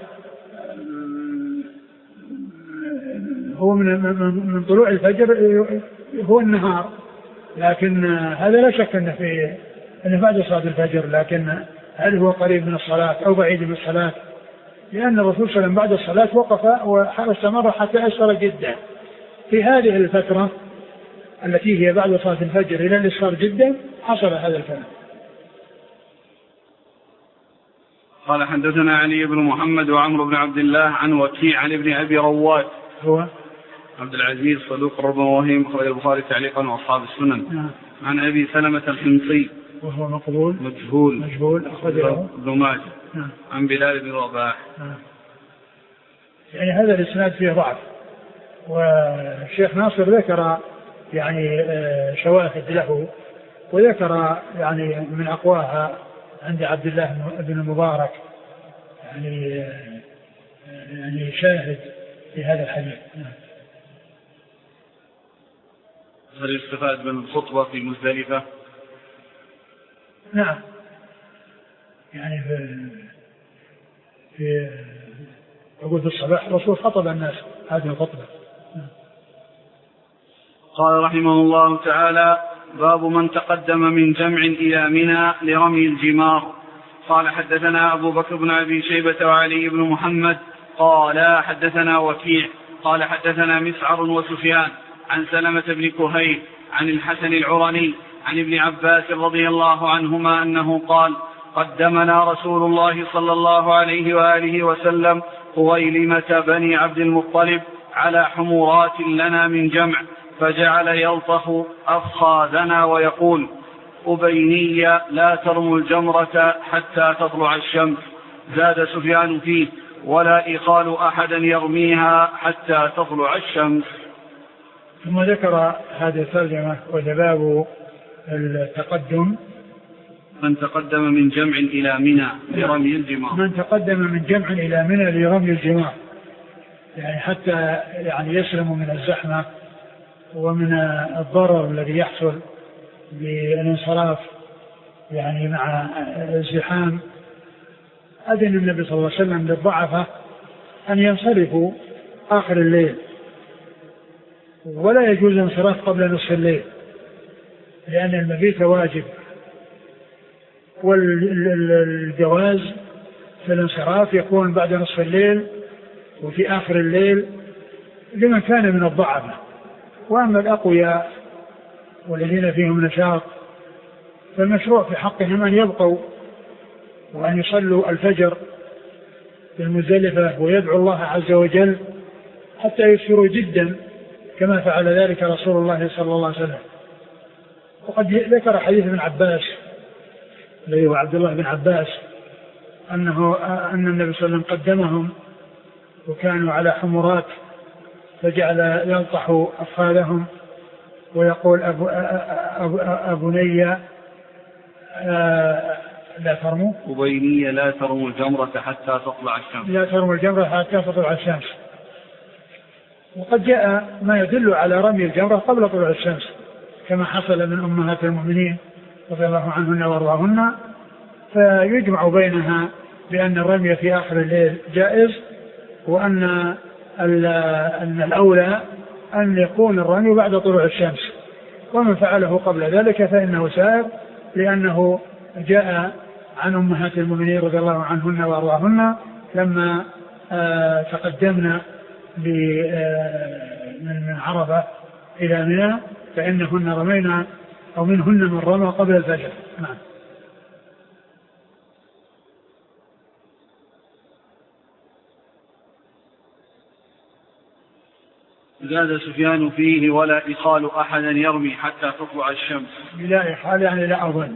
هو من من طلوع الفجر هو النهار، لكن هذا لا شك أنه في أنه بعد صلاة الفجر، لكن هل هو قريب من الصلاة أو بعيد من الصلاة؟ لأن الرسول صلى الله عليه وسلم بعد الصلاة وقف واستمر حتى أسفر جدا. في هذه الفترة التي هي بعد صلاة الفجر إلى الإسفار جدا حصل هذا الكلام.
قال حدثنا علي بن محمد وعمرو بن عبد الله عن وكيع عن ابن أبي رواد
هو
عبد العزيز صدوق ربما وهم أخرج البخاري تعليقا وأصحاب السنن.
نعم.
عن أبي سلمة الحمصي
وهو مقبول
مجهول
مجهول أخرجه
ابن ماجه.
نعم.
عن بلال بن رباح.
نعم. يعني هذا الإسناد فيه ضعف، والشيخ ناصر ذكر يعني شواهد له، وذكر يعني من أقواها عند عبد الله بن المبارك يعني يعني شاهد في هذا الحديث.
هل يستفاد من الخطبة في مزدلفة؟
نعم، يعني في في أقول في الصباح الرسول خطب الناس هذه الخطبة.
قال رحمه الله تعالى: باب من تقدم من جمع إلى منى لرمي الجمار. قال حدثنا أبو بكر بن أبي شيبة وعلي بن محمد قال حدثنا وكيع قال حدثنا مسعر وسفيان عن سلمة بن كهيل عن الحسن العرني عن ابن عباس رضي الله عنهما أنه قال: قدمنا رسول الله صلى الله عليه وآله وسلم خويلمة بني عبد المطلب على حمورات لنا من جمع، فجعل يلطخ أفخاذنا ويقول: أبيني لا ترموا الجمرة حتى تطلع الشمس. زاد سفيان فيه: ولا إخال أحدا يرميها حتى تطلع الشمس.
ثم ذكر هذه الترجمة وباب التقدم:
من تقدم من جمع إلى منى لرمي الجمار.
من تقدم من جمع إلى منى لرمي الجمار، يعني حتى يعني يسلم من الزحمة ومن الضرر الذي يحصل بالانصراف يعني مع الزحام. أذن النبي صلى الله عليه وسلم للضعفة أن ينصرفوا آخر الليل، ولا يجوز الانصراف قبل نصف الليل لأن المبيت واجب، والجواز في الانصراف يكون بعد نصف الليل وفي آخر الليل لمن كان من الضعفة. وأما الأقوياء والذين فيهم نشاط فالمشروع في حقهم أن يبقوا وأن يصلوا الفجر في المزدلفة ويدعو الله عز وجل حتى يسروا جدا كما فعل ذلك رسول الله صلى الله عليه وسلم. وقد ذكر حديث ابن عباس الذي هو عبد الله بن عباس أنه أن النبي صلى الله عليه وسلم قدمهم وكانوا على حمرات فجعل يلطح أفخاذهم ويقول: أبو أبو أبني لا ترموا
أبيني لا ترموا الجمرة حتى تطلع الشمس.
لا ترموا الجمرة حتى تطلع الشمس. وقد جاء ما يدل على رمي الجمرة قبل طلوع الشمس كما حصل من أمهات المؤمنين رضي الله عنهن وارضاهن، فيجمع بينها بأن الرمي في آخر الليل جائز، وأن أن الأولى أن يكون الرمي بعد طلوع الشمس، ومن فعله قبل ذلك فإنه سائر، لأنه جاء عن أمهات المؤمنين رضي الله عنهن وارضاهن لما آه تقدمنا من عرفة إلى منى فإنهن رمينا أو منهن من رمى قبل الفجر. نعم.
زاد سفيان فيه: ولا إخال أحدا يرمي حتى تطلع الشمس.
لا إخال يعني لا أظن.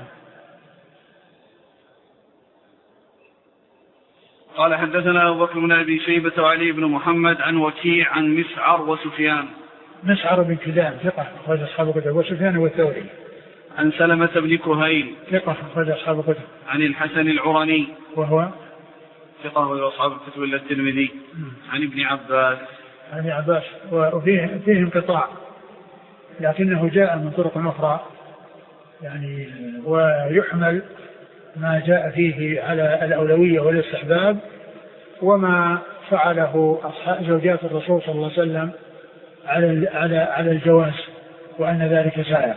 قال حدثنا أبو بكر بن أبي شيبة وعلي بن محمد عن وكيع عن مسعر وسفيان.
مسعر بن كدام ثقة أخرج أصحاب الكتب، وسفيان والثوري.
عن سلمة بن كهيل
ثقة أخرج أصحاب الكتب.
عن الحسن العرني
وهو
ثقة وأصحاب الكتب إلا الترمذي. عن ابن عباس.
عن ابن عباس وفيه فيه انقطاع لكنه جاء من طرق أخرى يعني، ويحمل ما جاء فيه على الأولوية والاستحباب وما فعله أصحاب زوجات الرسول صلى الله عليه وسلم على على على الجواز وأن ذلك سائر.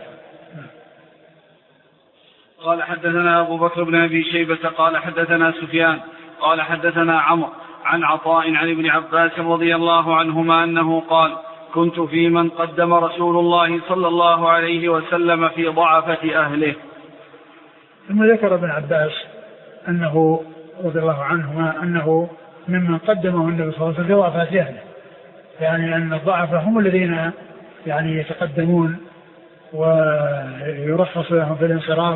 قال حدثنا أبو بكر بن أبي شيبة قال حدثنا سفيان قال حدثنا عمرو عن عطاء عن ابن عباس رضي الله عنهما أنه قال: كنت في من قدم رسول الله صلى الله عليه وسلم في ضعفة أهله.
ثم ذكر ابن عباس أنه رضي الله عنهما أنه ممن قدمه النبي صلى الله عليه وسلم في ضعفة أهله، يعني أن الضعفة هم الذين يعني يتقدمون ويرخص لهم في الانصراف،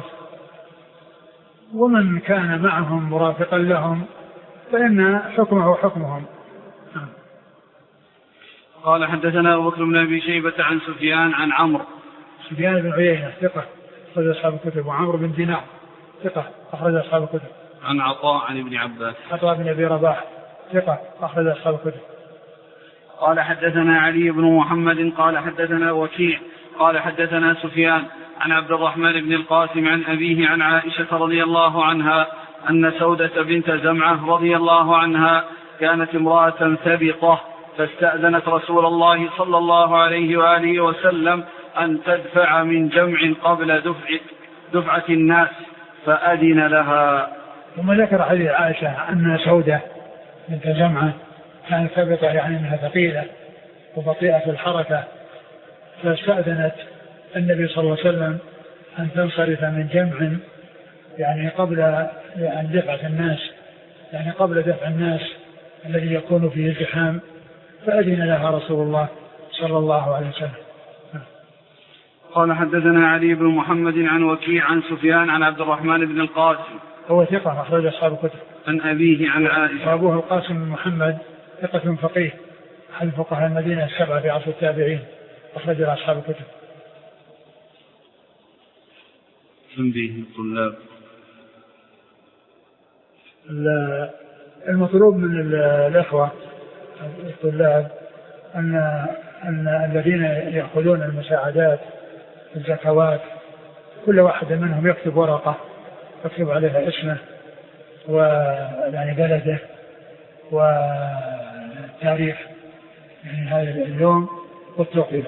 ومن كان معهم مرافقا لهم فإن حكمه حكمهم.
قال حدثنا أبو بكر بن أبي شيبة عن سفيان عن عمرو.
سفيان بن عيينة ثقة أخرج أصحاب الكتب. وعمرو بن دينار ثقة أخرج أصحاب الكتب.
عن عطاء عن ابن عباس.
عطاء بن أبي رباح ثقة أخرج أصحاب الكتب.
قال حدثنا علي بن محمد قال حدثنا وكيع قال حدثنا سفيان عن عبد الرحمن بن القاسم عن أبيه عن عائشة رضي الله عنها أن سودة بنت زمعة رضي الله عنها كانت امرأة سبقة فاستأذنت رسول الله صلى الله عليه وآله وسلم أن تدفع من جمع قبل دفع دفعة الناس فأذن لها.
ثم ذكر حديث عائشة أن سودة بنت زمعة كانت سبقة يعني أنها ثقيلة وبطيئة الحركة فاستأذنت النبي صلى الله عليه وسلم أن تنصرف من جمع يعني قبل أن دفعة الناس يعني قبل دفع الناس الذي يكون فيه الزحام فأذن لها رسول الله صلى الله عليه وسلم.
قال حدثنا علي بن محمد عن وكيع عن سفيان عن عبد الرحمن بن القاسم
هو ثقة أخرج أصحاب الكتب.
عن أبيه عن عائشة.
وأبوه القاسم بن محمد ثقة فقيه أحد فقهاء المدينة السبعة في عصر التابعين أخرج أصحاب الكتب.
تنبيه الطلاب.
المطلوب من الأخوة الطلاب أن أن الذين يأخذون المساعدات الزكوات كل واحد منهم يكتب ورقة يكتب عليها اسمه ويعني بلده وتاريخ يعني هذا اليوم والتوقيت.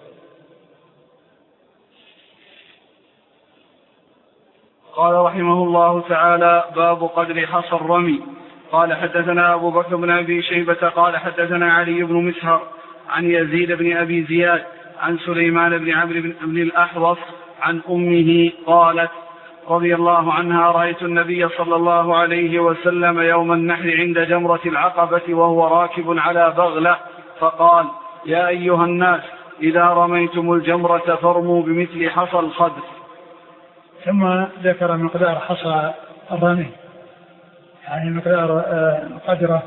قال رحمه الله تعالى باب قدر حصى الرمي. قال حدثنا أبو بكر بن أبي شيبة قال حدثنا علي بن مسهر عن يزيد بن أبي زياد عن سليمان بن عمرو بن الأحوص عن أمه قالت رضي الله عنها رأيت النبي صلى الله عليه وسلم يوم النحر عند جمرة العقبة وهو راكب على بغلة فقال يا أيها الناس إذا رميتم الجمرة فارموا بمثل حصى الخدر.
ثم ذكر مقدار حصى الرمي يعني مقدار قدره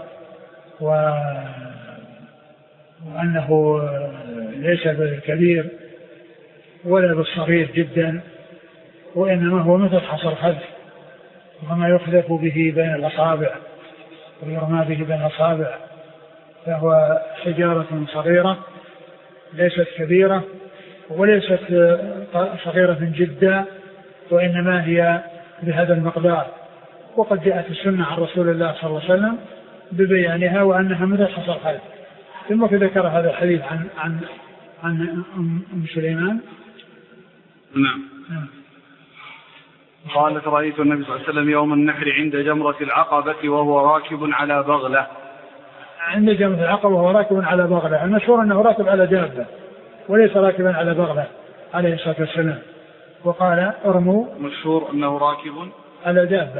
وأنه ليس بالكبير ولا بالصغير جدا وإنما هو مثل حصى الخدر وما يخذف به بين الأصابع ويرمى به بين الأصابع فهو حجارة صغيرة ليست كبيرة وليست صغيرة جدا وإنما هي بهذا المقدار. وقد جاءت السنة عن رسول الله صلى الله عليه وسلم ببيانها وأنها مثل حصى الخدر. ثم ذكر هذا الحديث عن عن عن أم سليمان.
نعم.
نعم.
قالت رأيت النبي صلى الله عليه وسلم يوم النحر عند جمرة العقبة وهو راكب على بغلة.
عند جمرة العقبة وهو راكب على بغلة. المشهور أنه راكب على دابة وليس راكبا على بغلة عليه الصلاة والسلام. وقال ارموا
مشهور أنه راكب
على دابة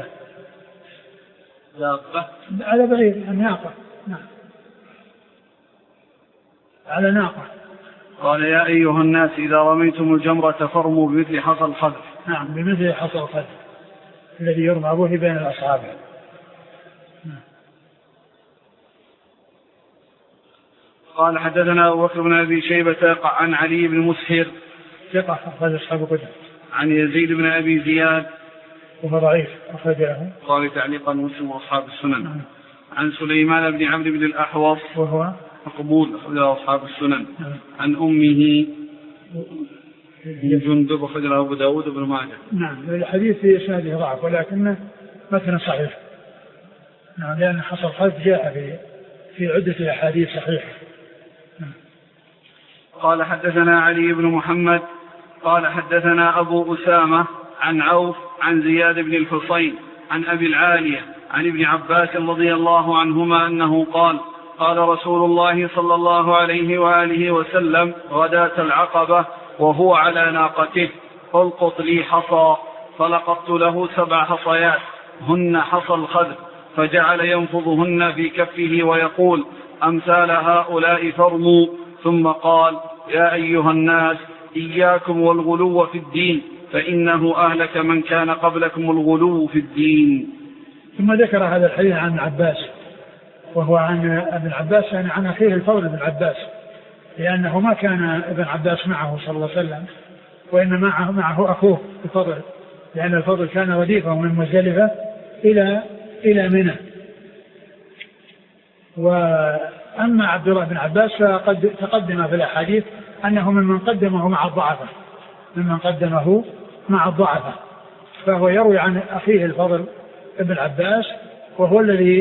دابة
على بعير الناقة. نعم على ناقة.
قال يا أيها الناس إذا رميتم الجمرة فارموا بمثل حصى الخدر.
نعم بمثل حصى الخدر الذي يرمى به بين الأصابع. نعم.
قال حدثنا أبو بكر بن أبي شيبة عن علي بن مسهر
ثقة أخرج أصحاب الكتب.
عن يزيد بن أبي زياد
وهو ضعيف أخرج له
قال تعليقا مسلم وأصحاب السنن.
نعم.
عن سليمان بن عمرو بن الأحوص وهو مقبول أخرج أصحاب السنن.
نعم.
عن أمه جندب أخرج له أبو داود بن ماجه.
نعم الحديث في إسناده ضعف ولكنه متن صحيح. نعم لأن حصى الخدر جاء في في عدة أحاديث صحيحة. نعم.
قال حدثنا علي بن محمد قال حدثنا أبو أسامة عن عوف عن زياد بن الحصين عن أبي العالية عن ابن عباس رضي الله عنهما أنه قال قال رسول الله صلى الله عليه وآله وسلم غداة العقبة وهو على ناقته القط لي حصى فلقطت له سبع حصيات هن حصى الخدر فجعل ينفضهن في كفه ويقول أمثال هؤلاء فارموا ثم قال يا أيها الناس إياكم والغلو في الدين فإنه أهلك من كان قبلكم الغلو في الدين.
ثم ذكر هذا الحديث عن عباس وهو عن ابن عباس يعني عن أخيه الفضل بن عباس لأنه ما كان ابن عباس معه صلى الله عليه وسلم، وإنما معه, معه أخوه الفضل، لأن الفضل كان رديفه من مزدلفة إلى إلى منى. وأما عبد الله بن عباس فقد تقدم في الأحاديث أنه ممن قدمه مع الضعفة، ممن قدمه مع الضعفة، فهو يروي عن أخيه الفضل ابن عباس، وهو الذي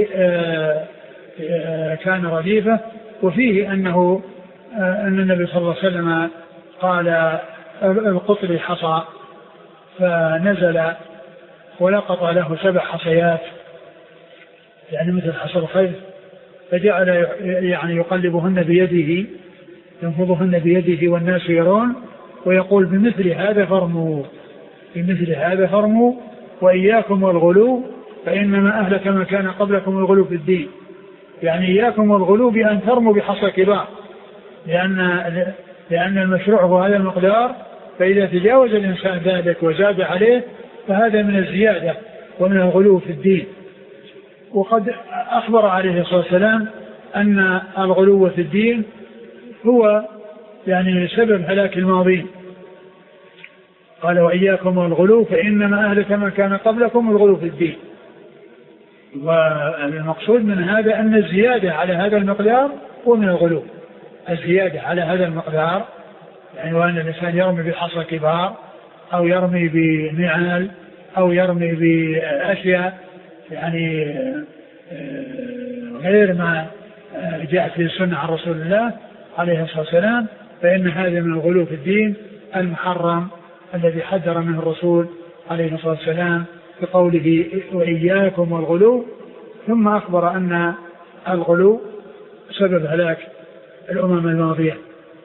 كان رديفه. وفيه أنه أن النبي صلى الله عليه وسلم قال القطر حصى، فنزل ولقط له سبع حصيات يعني مثل حصى الخيل، فجعل يعني يقلبهن بيده، ينفضهن بيده والناس يرون، ويقول بمثل هذا فرموا، بمثل هذا فرموا وإياكم والغلو فإنما أهلك ما كان قبلكم الغلو في الدين. يعني إياكم والغلو بأن ترموا بحصى كبار، لأن لأن المشروع هو هذا المقدار، فإذا تجاوز الإنسان ذلك وزاد عليه فهذا من الزيادة ومن الغلو في الدين. وقد أخبر عليه الصلاة والسلام أن الغلو في الدين هو يعني سبب هلاك الماضين، قال وإياكم والغلو فإنما أهلك من كان قبلكم الغلو في الدين. والمقصود من هذا أن الزيادة على هذا المقدار هو من الغلو، الزيادة على هذا المقدار، يعني وأن الإنسان يرمي بحصى كبار أو يرمي بنعال أو يرمي بأشياء يعني غير ما جاء في السنة عن رسول الله عليه الصلاة والسلام، فإن هذا من الغلو في الدين المحرم الذي حذر منه الرسول عليه الصلاة والسلام بقوله وإياكم والغلو، ثم أخبر أن الغلو سبب هلاك الأمم الماضية.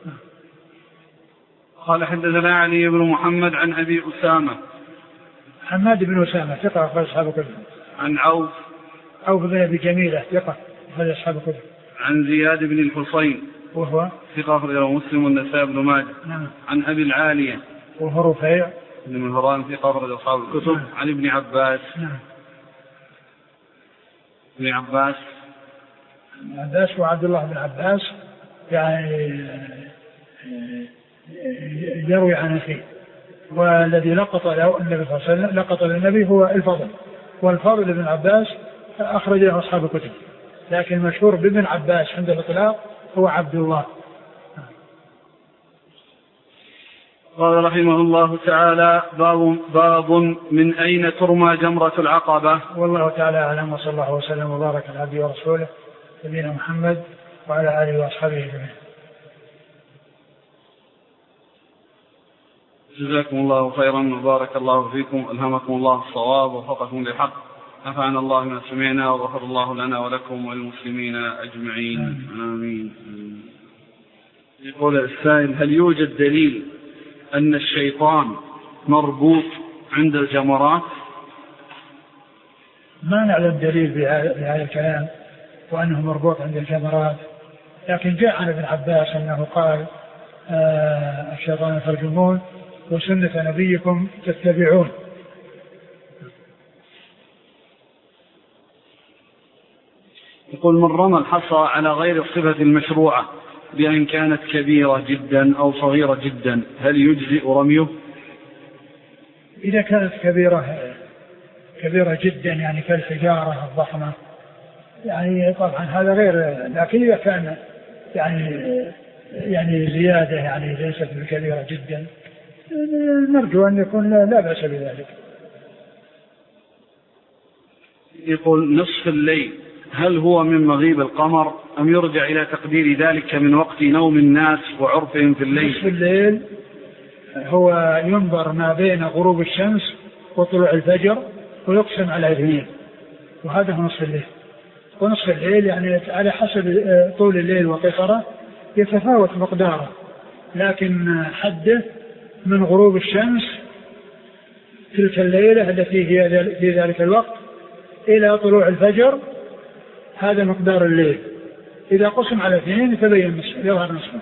قال حدثنا علي بن محمد عن أبي أسامة،
حماد بن أسامة ثقة أخرج أصحاب الكتب.
عن عوف
عوف بن أبي جميلة ثقة أخرج أصحاب الكتب.
عن زياد بن الحصين وهو ثقة أخرجه مسلم والنسائي بن ماجه.
نعم.
عن أبي العالية
وهو رفيع
بن مهران ثقة أخرج أصحاب الكتب. نعم. عن ابن عباس.
نعم.
ابن عباس
ابن عباس وعبد الله بن عباس يعني يروي عن أخيه، والذي لقط له النبي صلى الله عليه وسلم لقط للنبي هو الفضل، والفضل بن عباس أخرج له أصحاب الكتب، لكن المشهور بابن عباس عند الإطلاق هو عبد الله.
قال رحمه الله تعالى باب, باب من أين ترمى جمرة العقبة.
والله تعالى أعلم، وصلى الله وسلم وبارك على عبده ورسوله نبينا محمد وعلى آله وأصحابه أجمعين.
جزاكم الله خيرا وبارك الله فيكم، ألهمكم الله الصواب ووفقكم للحق، نفعنا الله ما سمعنا وغفر الله لنا ولكم وللمسلمين أجمعين آمين. يقول السائل هل يوجد دليل أن الشيطان مربوط عند الجمرات؟
ما نعلم دليل بهذا الكلام وأنه مربوط عند الجمرات، لكن جاء عن ابن عباس أنه قال آه الشيطان ترجمون وسنة نبيكم تتبعون.
يقول من رمى الحصى على غير الصفة المشروعة بأن كانت كبيرة جدا أو صغيرة جدا هل يجزئ رميه؟
إذا كانت كبيرة كبيرة جدا يعني كالحجارة الضخمة يعني طبعا هذا غير، لكن إذا كان يعني يعني زيادة يعني ليست بكبيرة جدا نرجو أن يكون لا بأس بذلك.
يقول نصف الليل هل هو من مغيب القمر أم يرجع إلى تقدير ذلك من وقت نوم الناس وعرفهم في الليل؟
نصف الليل هو ينظر ما بين غروب الشمس وطلوع الفجر ويقسم على اثنين، وهذا هو نصف الليل. ونصف الليل يعني على حسب طول الليل وقصره يتفاوت مقداره، لكن حده من غروب الشمس تلك الليلة التي هي في ذلك الوقت إلى طلوع الفجر، هذا مقدار الليل. إذا قسم على اثنين يتبين نصف، يظهر نصفه.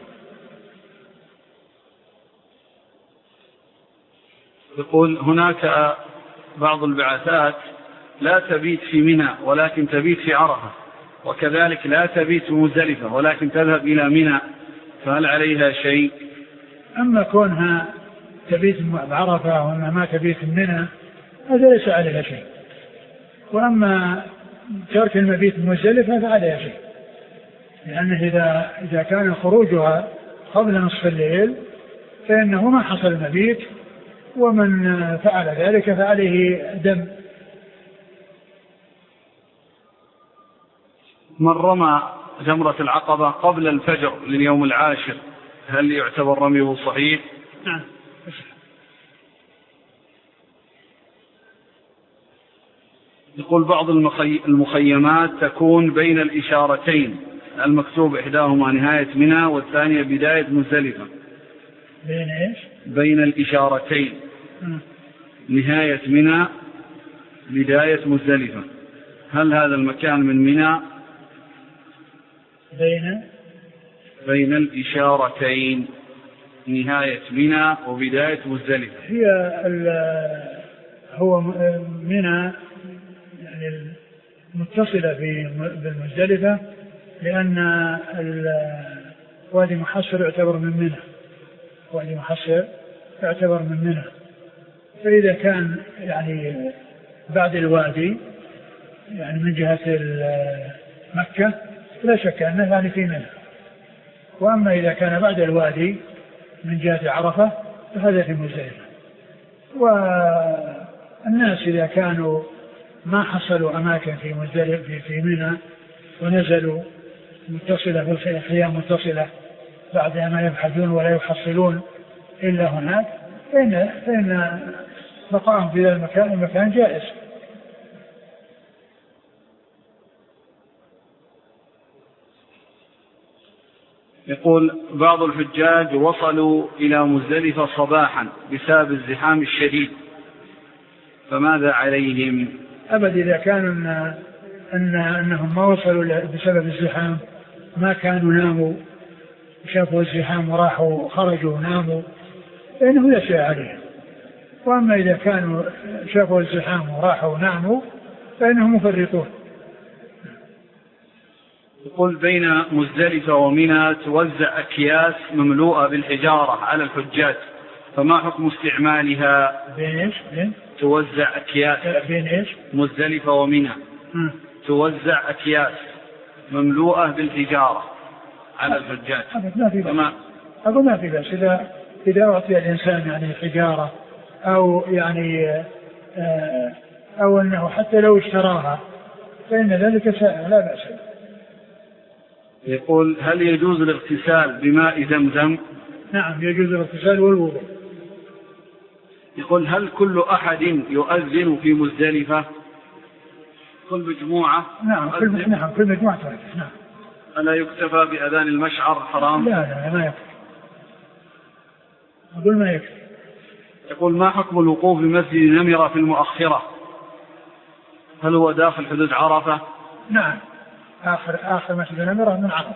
يقول هناك بعض البعثات لا تبيت في منى ولكن تبيت في عرفة، وكذلك لا تبيت في مزدلفة ولكن تذهب إلى منى، فهل عليها شيء؟
أما كونها تبيت بعرفة وأما ما تبيت منها هذا ليس عليها شيء. وأما ترك المبيت مزدلفة فعليها شيء، لأنه إذا إذا كان خروجها قبل نصف الليل فإنه ما حصل المبيت، ومن فعل ذلك فعليه دم.
من رمى جمرة العقبة قبل الفجر لليوم العاشر هل يعتبر رميه صحيح؟
نعم.
يقول بعض المخيمات تكون بين الإشارتين المكتوب إحداهما نهاية منى والثانية بداية مزدلفة.
بين إيش؟
بين الإشارتين
م.
نهاية منى بداية مزدلفة، هل هذا المكان من منى؟
بين
بين الإشارتين نهاية منى وبداية مزدلفة.
هي هو منى يعني متصلة في بالمزدلفة، لأن وادي محصر يعتبر من منى، وادي محصر يعتبر من منى. فإذا كان يعني بعد الوادي يعني من جهة مكة لا شك أنه يعني في منى، وأما إذا كان بعد الوادي من جهة عرفة فهذا في مزدلفة. والناس إذا كانوا ما حصلوا أماكن في مزدلفة في منى ونزلوا متصلة في الخيام متصلة بعد ما يبحثون ولا يحصلون إلا هناك، فإن, فإن بقائهم في ذلك المكان المكان جائز.
يقول بعض الحجاج وصلوا إلى مزدلفة صباحا بسبب الزحام الشديد، فماذا عليهم؟
أبد إذا كانوا إن أن أنهم ما وصلوا بسبب الزحام ما كانوا ناموا شافوا الزحام وراحوا خرجوا وناموا فإنه لا شيء عليهم. وأما إذا كانوا شافوا الزحام وراحوا وناموا فإنهم مفرطون.
يقول بين مزدلفة ومنى توزع أكياس مملوءة بالحجارة على الحجاج، فما حكم استعمالها؟
بين إيش؟ بين
توزع أكياس
بين إيش؟
مزدلفة ومنى توزع أكياس مملوءة بالحجارة على الحجاج.
ما في بأس. أقول ما في بأس إذا إذا أعطي الإنسان يعني حجارة أو يعني أو أنه حتى لو اشتراها فإن ذلك سائغ لا بأس.
يقول هل يجوز الاغتسال بماء زمزم؟
نعم يجوز الاغتسال والوضوء.
يقول هل كل أحد يؤذن في مزدلفة؟ كل مجموعة؟
نعم كل نعم كل مجموعة تؤذن. نعم.
ألا يكتفى بأذان المشعر حرام؟
لا لا ما يكفي. أقول ما يكفي.
يقول ما حكم الوقوف بمسجد نمرة في المؤخرة؟ هل هو داخل حدود عرفة؟
نعم آخر آخر مسجد نمرة من عرفة.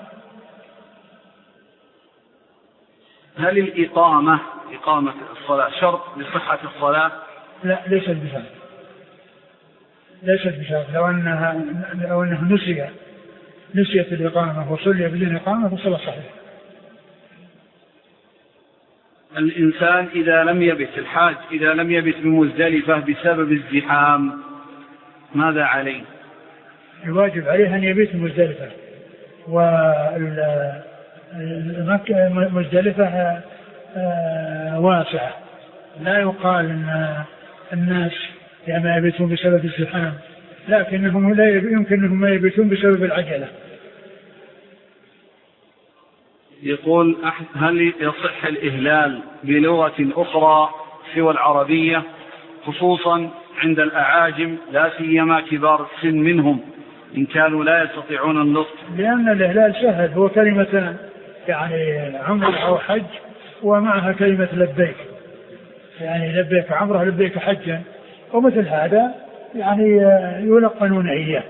هل الإقامة إقامة الصلاة شرط لصحة الصلاة؟
لا ليست بشرط، ليست بشرط. لو أنها لو أنه نسي نسيت الإقامة وصلي بدون إقامة فالصلاة صحيحة.
الإنسان إذا لم يبت الحاج إذا لم يبت بمزدلفة بسبب الزحام ماذا عليه؟
الواجب عليه أن يبيت مزدلفة، والمزدلفة واسعة، لا يقال أن الناس يعني يبيتون بسبب الزحام، لكنهم لا يمكن أنهم ما يبيتون بسبب العجلة.
يقول هل يصح الإهلال بلغة أخرى سوى العربية خصوصا عند الأعاجم لا سيما كبار السن منهم إن كانوا لا يستطيعون النطق؟
لأن الإهلال سهل، هو كلمة يعني عمره أو حج ومعها كلمة لبيك، يعني لبيك عمره لبيك حجا، ومثل هذا يعني يلقنون إياه.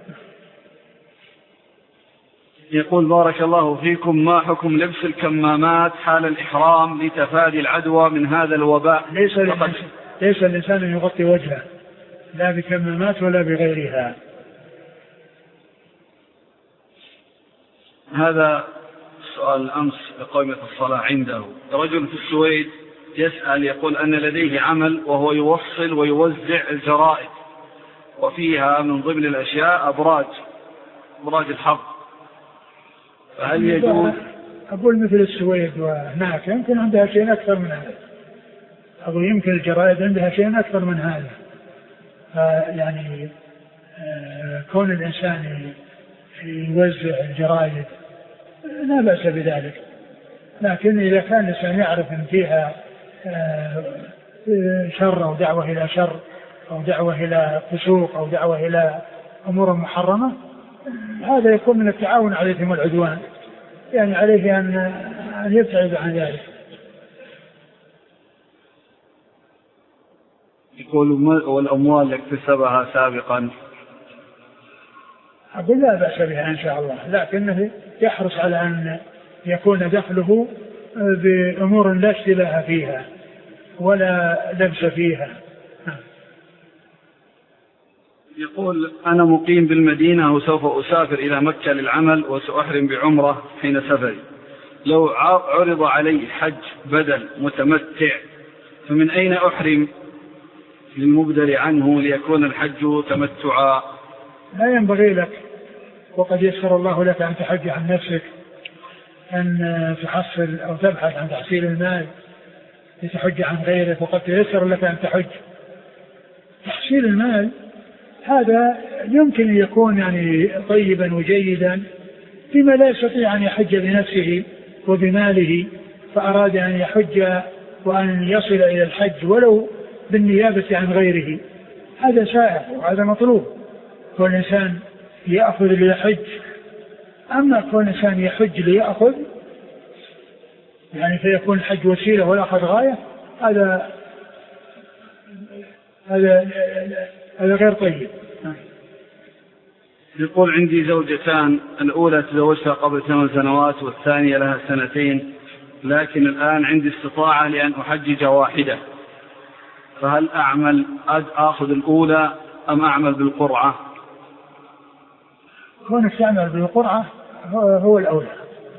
يقول بارك الله فيكم ما حكم لبس الكمامات حال الإحرام لتفادي العدوى من هذا الوباء؟
ليس ليس الإنسان أن يغطي وجهه لا بكمامات ولا بغيرها.
هذا سؤال الأمس بقائمة الصلاة عنده، رجل في السويد يسأل يقول أن لديه عمل وهو يوصل ويوزع الجرائد، وفيها من ضمن الأشياء أبراج أبراج الحظ، فهل يجوز؟
أقول مثل السويد وهناك يمكن عندها شيء أكثر من هذا، أقول يمكن الجرائد عندها شيء أكثر من هذا، يعني كون الإنسان يوزع الجرائد لا بأس بذلك، لكن إذا كان الإنسان يعرف أن فيها شر أو دعوة إلى شر أو دعوة إلى فسوق أو دعوة إلى أمور محرمة، هذا يكون من التعاون على الإثم والعدوان، يعني عليه أن يبتعد عن ذلك.
يقول والأموال اللي اكتسبها سابقا،
أقول لا بأس بها إن شاء الله، لكنه يحرص على أن يكون دخله بأمور لا اشتباه فيها ولا لبس فيها.
يقول أنا مقيم بالمدينة وسوف أسافر إلى مكة للعمل وسأحرم بعمرة حين سفري، لو عرض علي حج بدل متمتع فمن أين أحرم للمبدل عنه ليكون الحج تمتعا؟
لا ينبغي لك، وقد يسر الله لك أن تحج عن نفسك، أن تحصل أو تبحث عن تحصيل المال لتحج عن غيرك، وقد يسر لك أن تحج. تحصيل المال هذا يمكن أن يكون يعني طيبا وجيدا فيما لا يستطيع أن يحج بنفسه وبماله، فأراد أن يحج وأن يصل إلى الحج ولو بالنيابة عن غيره، هذا سائغ وهذا مطلوب. كل إنسان يأخذ ليحج، أما كل إنسان يحج ليأخذ يعني فيكون الحج وسيلة والأخذ غاية، هذا هذا هذا غير طيب.
يقول عندي زوجتان، الأولى تزوجتها قبل ثمان سنوات والثانية لها سنتين، لكن الآن عندي استطاعة لأن أحجج واحدة، فهل أعمل أخذ الأولى أم أعمل بالقرعة؟
كونك تعمل بالقرعة هو الأولى.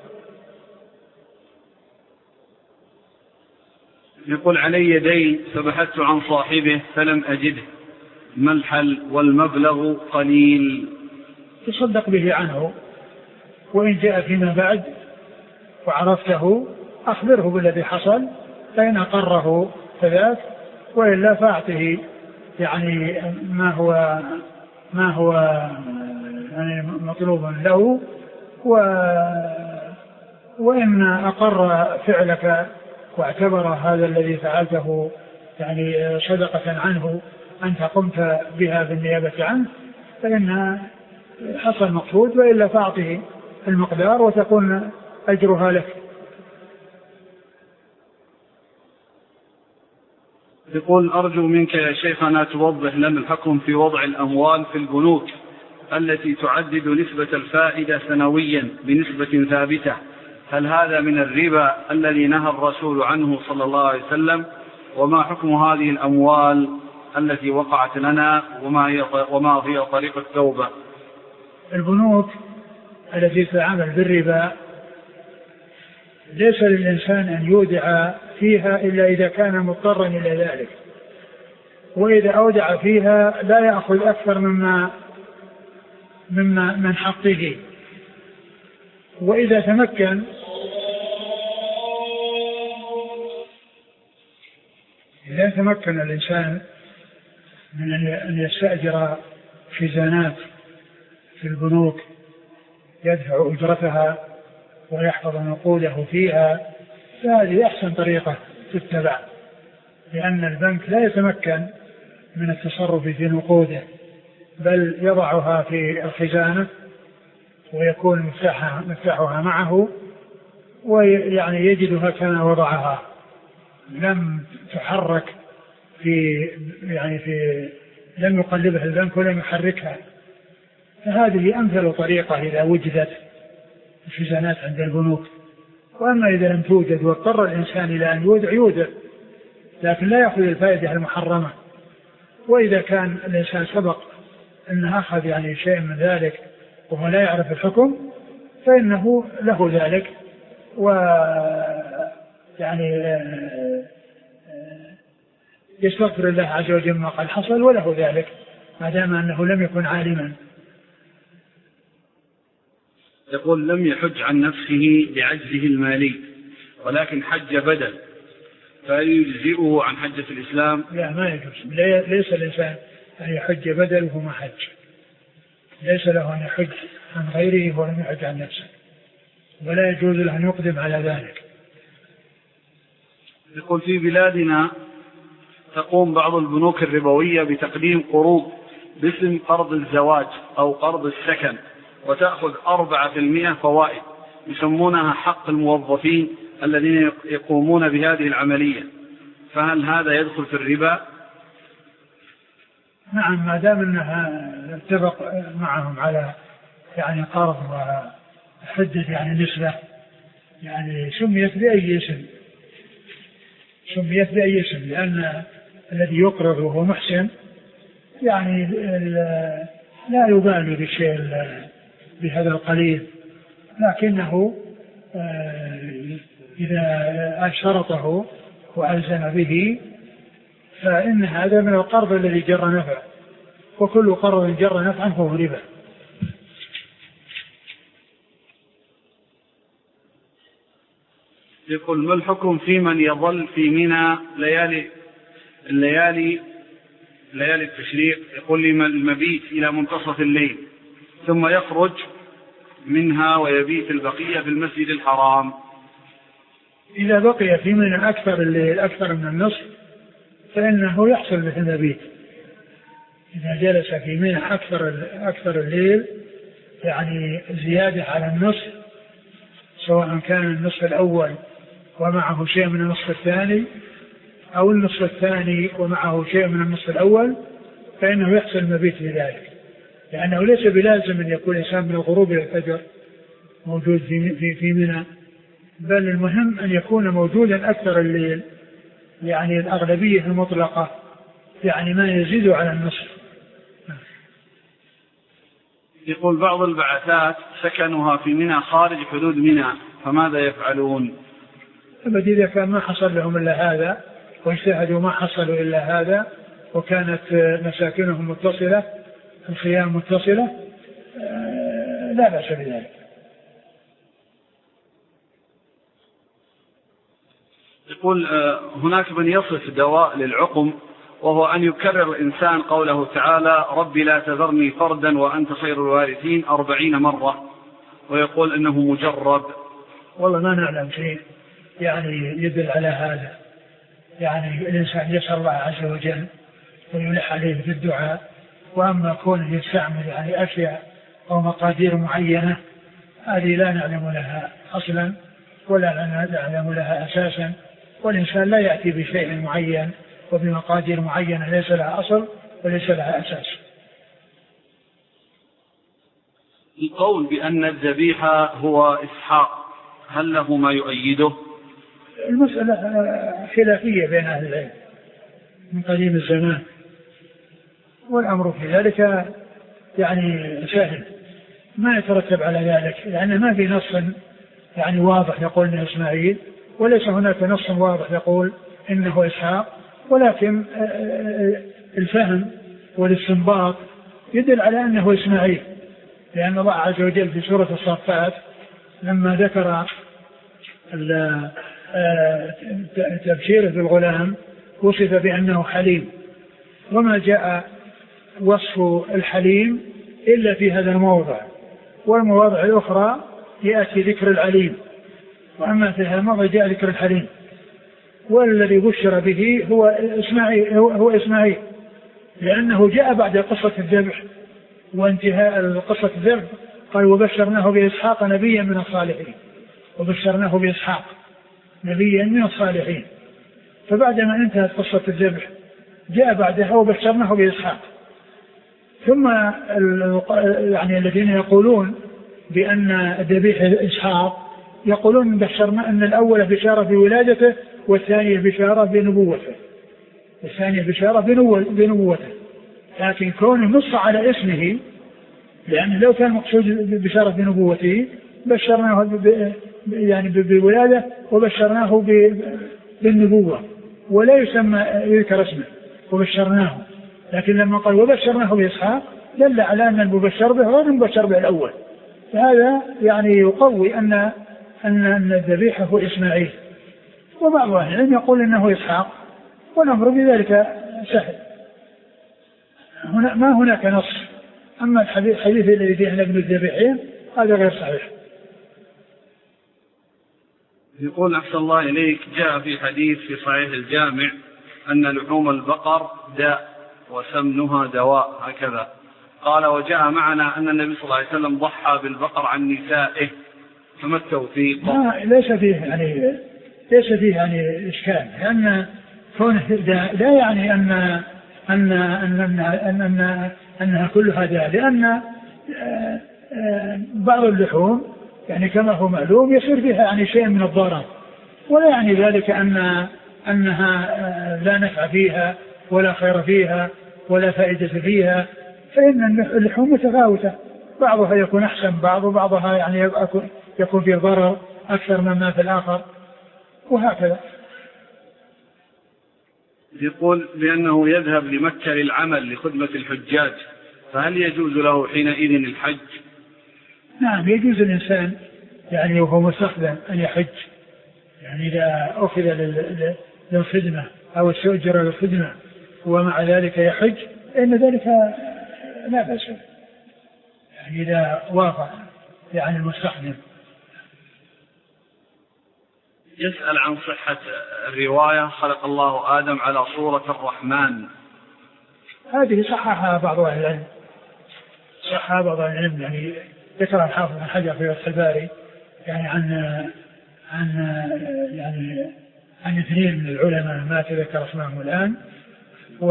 يقول علي دين فبحثت عن صاحبه فلم أجده، ما الحل والمبلغ قليل؟
تصدق به عنه، وإن جاء فيما بعد وعرفته أخبره بالذي حصل، فإن أقره فذاك، وإلا فأعطه يعني ما هو ما هو يعني مطلوب له، و وإن أقر فعلك واعتبر هذا الذي فعلته يعني صدقة عنه أنت قمت بها بالنيابة عنه، فإن حصل مقصود، وإلا فأعطه المقدار وتكون أجرها لك.
يقول أرجو منك يا شيخنا توضح لنا الحكم في وضع الأموال في البنوك التي تعدد نسبة الفائدة سنويا بنسبة ثابتة، هل هذا من الربا الذي نهى الرسول عنه صلى الله عليه وسلم؟ وما حكم هذه الأموال التي وقعت لنا وما هي وما هي طريقة التوبة؟
البنوك التي تتعامل بالربا ليس للإنسان أن يودع فيها إلا إذا كان مضطرا إلى ذلك، وإذا أودع فيها لا يأخذ أكثر مما مما من حقه، وإذا تمكن إذا تمكن الإنسان من أن يستأجر خزانات في البنوك يدفع أجرتها ويحفظ نقوده فيها، فهذه أحسن طريقة تتبع، لأن البنك لا يتمكن من التصرف في نقوده، بل يضعها في الخزانة ويكون مفتاحها مفتاحها معه، ويعني يجدها كما وضعها، لم تحرك في يعني في لم يقلبها البنك ولم يحركها. فهذه أمثل طريقة إذا وجدت الخزانات عند البنوك. وأما إذا لم توجد واضطر الإنسان إلى أن يودع يودع، لكن لا يأخذ الفائدة المحرمة. وإذا كان الإنسان سبق أنه أخذ يعني شيء من ذلك وهو لا يعرف الحكم، فإنه له ذلك، و يعني يستغفر الله عز وجل ما قد حصل وله ذلك ما دام أنه لم يكن عالما.
يقول لم يحج عن نفسه لعجزه المالي ولكن حج بدل، فهل يجزئه عن حجة الإسلام؟
لا ما يجوز، ليس الإنسان أن يحج بدل وهو ما حج، ليس له أن يحج عن غيره ولم يحج عن نفسه، ولا يجوز له أن يقدم على ذلك.
يقول في بلادنا تقوم بعض البنوك الربوية بتقديم قروض باسم قرض الزواج أو قرض السكن وتأخذ أربعة في المئة فوائد، يسمونها حق الموظفين الذين يقومون بهذه العملية، فهل هذا يدخل في الربا؟
نعم، ما دام أنها اتفق معهم على يعني قرض وحدة يعني نسبة، يعني سميت بأي اسم سميت بأي اسم لأن الذي يقرض وهو محسن يعني لا يبالي بالشيء بهذا القليل، لكنه إذا شرطه وألزم به فإن هذا من القرض الذي جر نفع، وكل قرض جر نفعا فهو ربا.
يقول ما الحكم في من يظل في منى ليالي الليالي ليالي التشريق، يقول لي المبيت إلى منتصف الليل ثم يخرج منها ويبيت البقية في المسجد الحرام؟
إذا بقي في منى أكثر الليل أكثر من النصف فإنه يحصل مثل المبيت. إذا جلس في منى أكثر أكثر الليل يعني زيادة على النصف، سواء كان النصف الأول ومعه شيء من النصف الثاني أو النصف الثاني ومعه شيء من النصف الأول، فإنه يحصل المبيت لذلك، لأنه ليس بلازم أن يكون الإنسان من الغروب إلى الفجر موجود في في في منى، بل المهم أن يكون موجودا أكثر الليل، يعني الأغلبية المطلقة يعني ما يزيد على النصف.
يقول بعض البعثات سكنها في منى خارج حدود منى، فماذا يفعلون؟
أبدا إذا كان ما حصل لهم إلا هذا واجتهدوا ما حصلوا إلا هذا وكانت مساكنهم متصلة الخيام متصلة لا بأس بذلك.
يقول هناك من يصف دواء للعقم وهو أن يكرر الإنسان قوله تعالى ربي لا تذرني فردا وأنت خير الوارثين أربعين مرة، ويقول أنه مجرب.
والله ما نعلم شيء يعني يدل على هذا، يعني الإنسان يسأل الله عز وجل ويلح عليه في الدعاء، وأما كونه يستعمل يعني أشياء أو مقادير معينة هذه لا نعلم لها أصلا ولا نعلم لها أساسا، والإنسان لا يأتي بشيء معين وبمقادير معينة ليس لها أصل وليس لها أساس.
القول بأن الذبيحة هو إسحاق هل له ما يؤيده؟
المسألة خلافية بين أهل العلم من قديم الزمان، والأمر في ذلك يعني سهل ما يترتب على ذلك، لأن ما في نص يعني واضح يقول إنه إسماعيل، وليس هناك نص واضح يقول إنه إسحاق، ولكن الفهم والاستنباط يدل على أنه إسماعيل، لأن الله عز وجل في سورة الصافات لما ذكر تبشيره بالغلام وصف بأنه حليم، وما جاء وصف الحليم إلا في هذا الموضع، والمواضع الأخرى يأتي ذكر العليم، وأما في هذا الموضع جاء ذكر الحليم، والذي بشر به هو إسماعيل, هو إسماعيل لأنه جاء بعد قصة الذبح وانتهاء قصة الذبح قال وبشرناه بإسحاق نبيا من الصالحين، وبشرناه بإسحاق نبيا من الصالحين، فبعدما انتهت قصة الذبح جاء بعدها وبشرناه بإسحاق. ثم يعني الذين يقولون بأن ذبيح إسحاق يقولون بشرنا أن الأول بشارة بولادته والثانية بشارة بنبوته، الثانية بشارة بنبوته، لكن كونه نص على اسمه، لأن لو كان مقصود بشارة بنبوته بشرناه يعني بالولادة وبشرناه بالنبوة، ولا يسمى يذكر اسمه وبشرناه، لكن لما قال وبشرناه بإسحاق دل على أن المبشر به غير المبشر به الأول. فهذا يعني يقوي أن أن الذبيحة هو إسماعيل. وبعض أهل العلم يقول إنه إسحاق، والأمر بذلك سهل، هنا ما هناك نص. أما الحديث الذي فيه أن ابن الذبيحين هذا غير صحيح.
يقول أحسن الله إليك، جاء في حديث في صحيح الجامع أن لحوم البقر داء وسمنها دواء هكذا، قال وجاء معنا أن النبي صلى الله عليه وسلم ضحى بالبقر عن نسائه، فما التوفيق؟
ليس فيه يعني ليس فيه يعني إشكال، لأن كونه داء لا يعني أن أن أن أن أن أنها كلها داء، لأن بعض اللحوم يعني كما هو معلوم يصير فيها يعني شيء من الضرر، ولا يعني ذلك أن أنها لا نفع فيها ولا خير فيها ولا فائدة فيها، فإن اللحوم متفاوتة، بعضها يكون أحسن بعض، وبعضها يعني يكون فيه ضرر أكثر مما في الآخر، وهكذا.
يقول بأنه يذهب لمكة للعمل لخدمة الحجاج، فهل يجوز له حينئذ الحج؟
نعم يجوز الإنسان يعني وهو مستخدم أن يحج، يعني إذا أخذ للخدمة أو استؤجر للخدمة ومع ذلك يحج إن ذلك لا بأس، يعني إذا وافق يعني المستخدم.
يسأل عن صحة الرواية خلق الله آدم على صورة الرحمن.
هذه صححها بعض أهل العلم، صححها بعض أهل العلم، يعني ذكر الحافظ بن حجر في فتح الباري يعني عن عن يعني عن اثنين من العلماء ما تذكر اسمهم الآن. و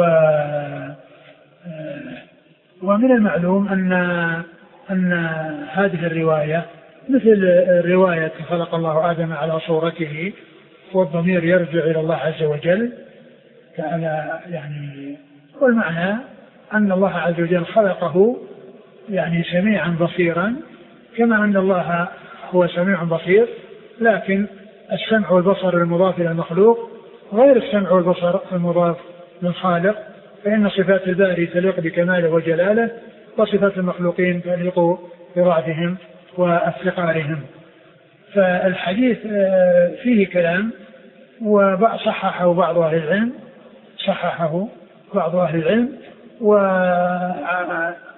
ومن المعلوم أن أن هذه الرواية مثل رواية خلق الله آدم على صورته، والضمير يرجع إلى الله عز وجل تعالى، يعني والمعنى أن الله عز وجل خلقه يعني سميعا بصيرا، كما أن الله هو سميع بصير، لكن السمع والبصر المضاف إلى المخلوق غير السمع والبصر المضاف للخالق، فإن صفات الباري تليق بكماله وجلاله، وصفات المخلوقين تليق بضعفهم وافتقارهم. فالحديث فيه كلام، وصححه بعض أهل العلم صححه بعض أهل العلم ومع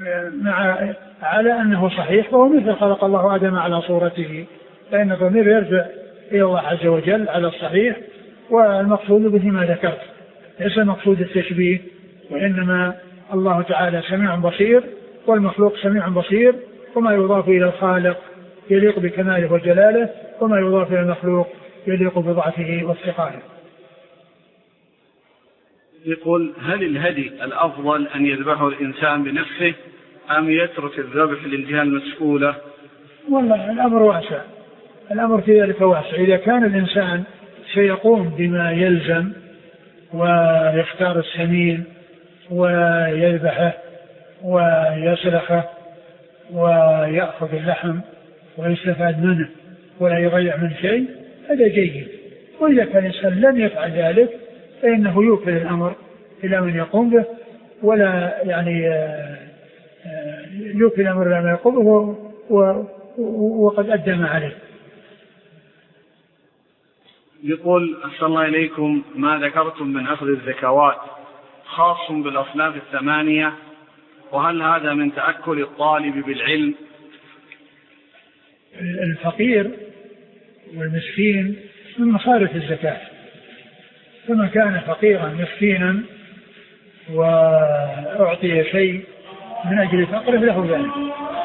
على أنه صحيح، وهو مثل خلق الله آدم على صورته، فإن الضمير يرجع إلى الله عز وجل على الصحيح، والمقصود به ما ذكرت، ليس مقصود التشبيه، وإنما الله تعالى سميع بصير والمخلوق سميع بصير، وما يضاف إلى الخالق يليق بكماله وجلاله، وما يضاف إلى المخلوق يليق بضعفه وافتقاره.
يقول هل الهدي الأفضل أن يذبحه الإنسان بنفسه أم يترك الذبح للجهة المسؤولة؟
والله الأمر واسع، الأمر في ذلك واسع. إذا كان الإنسان سيقوم بما يلزم ويختار السمين ويذبحه ويسلخه ويأخذ اللحم ويستفاد منه ولا يضيع من شيء، هذا جيد. وإذا كان الإنسان لم يفعل ذلك فإنه يوكل الأمر إلى من يقوم به، ولا يعني يوكل الأمر إلى من يقوم به وقد أدى ما عليه.
يقول أحسن الله إليكم، ما ذكرتم من أخذ الزكوات خاص بالأصناف الثمانية، وهل هذا من تأكل الطالب بالعلم؟
الفقير والمسكين من مصارف الزكاة، فمن كان فقيرا مسكينا وأعطي شيء من أجل فقره له ذلك.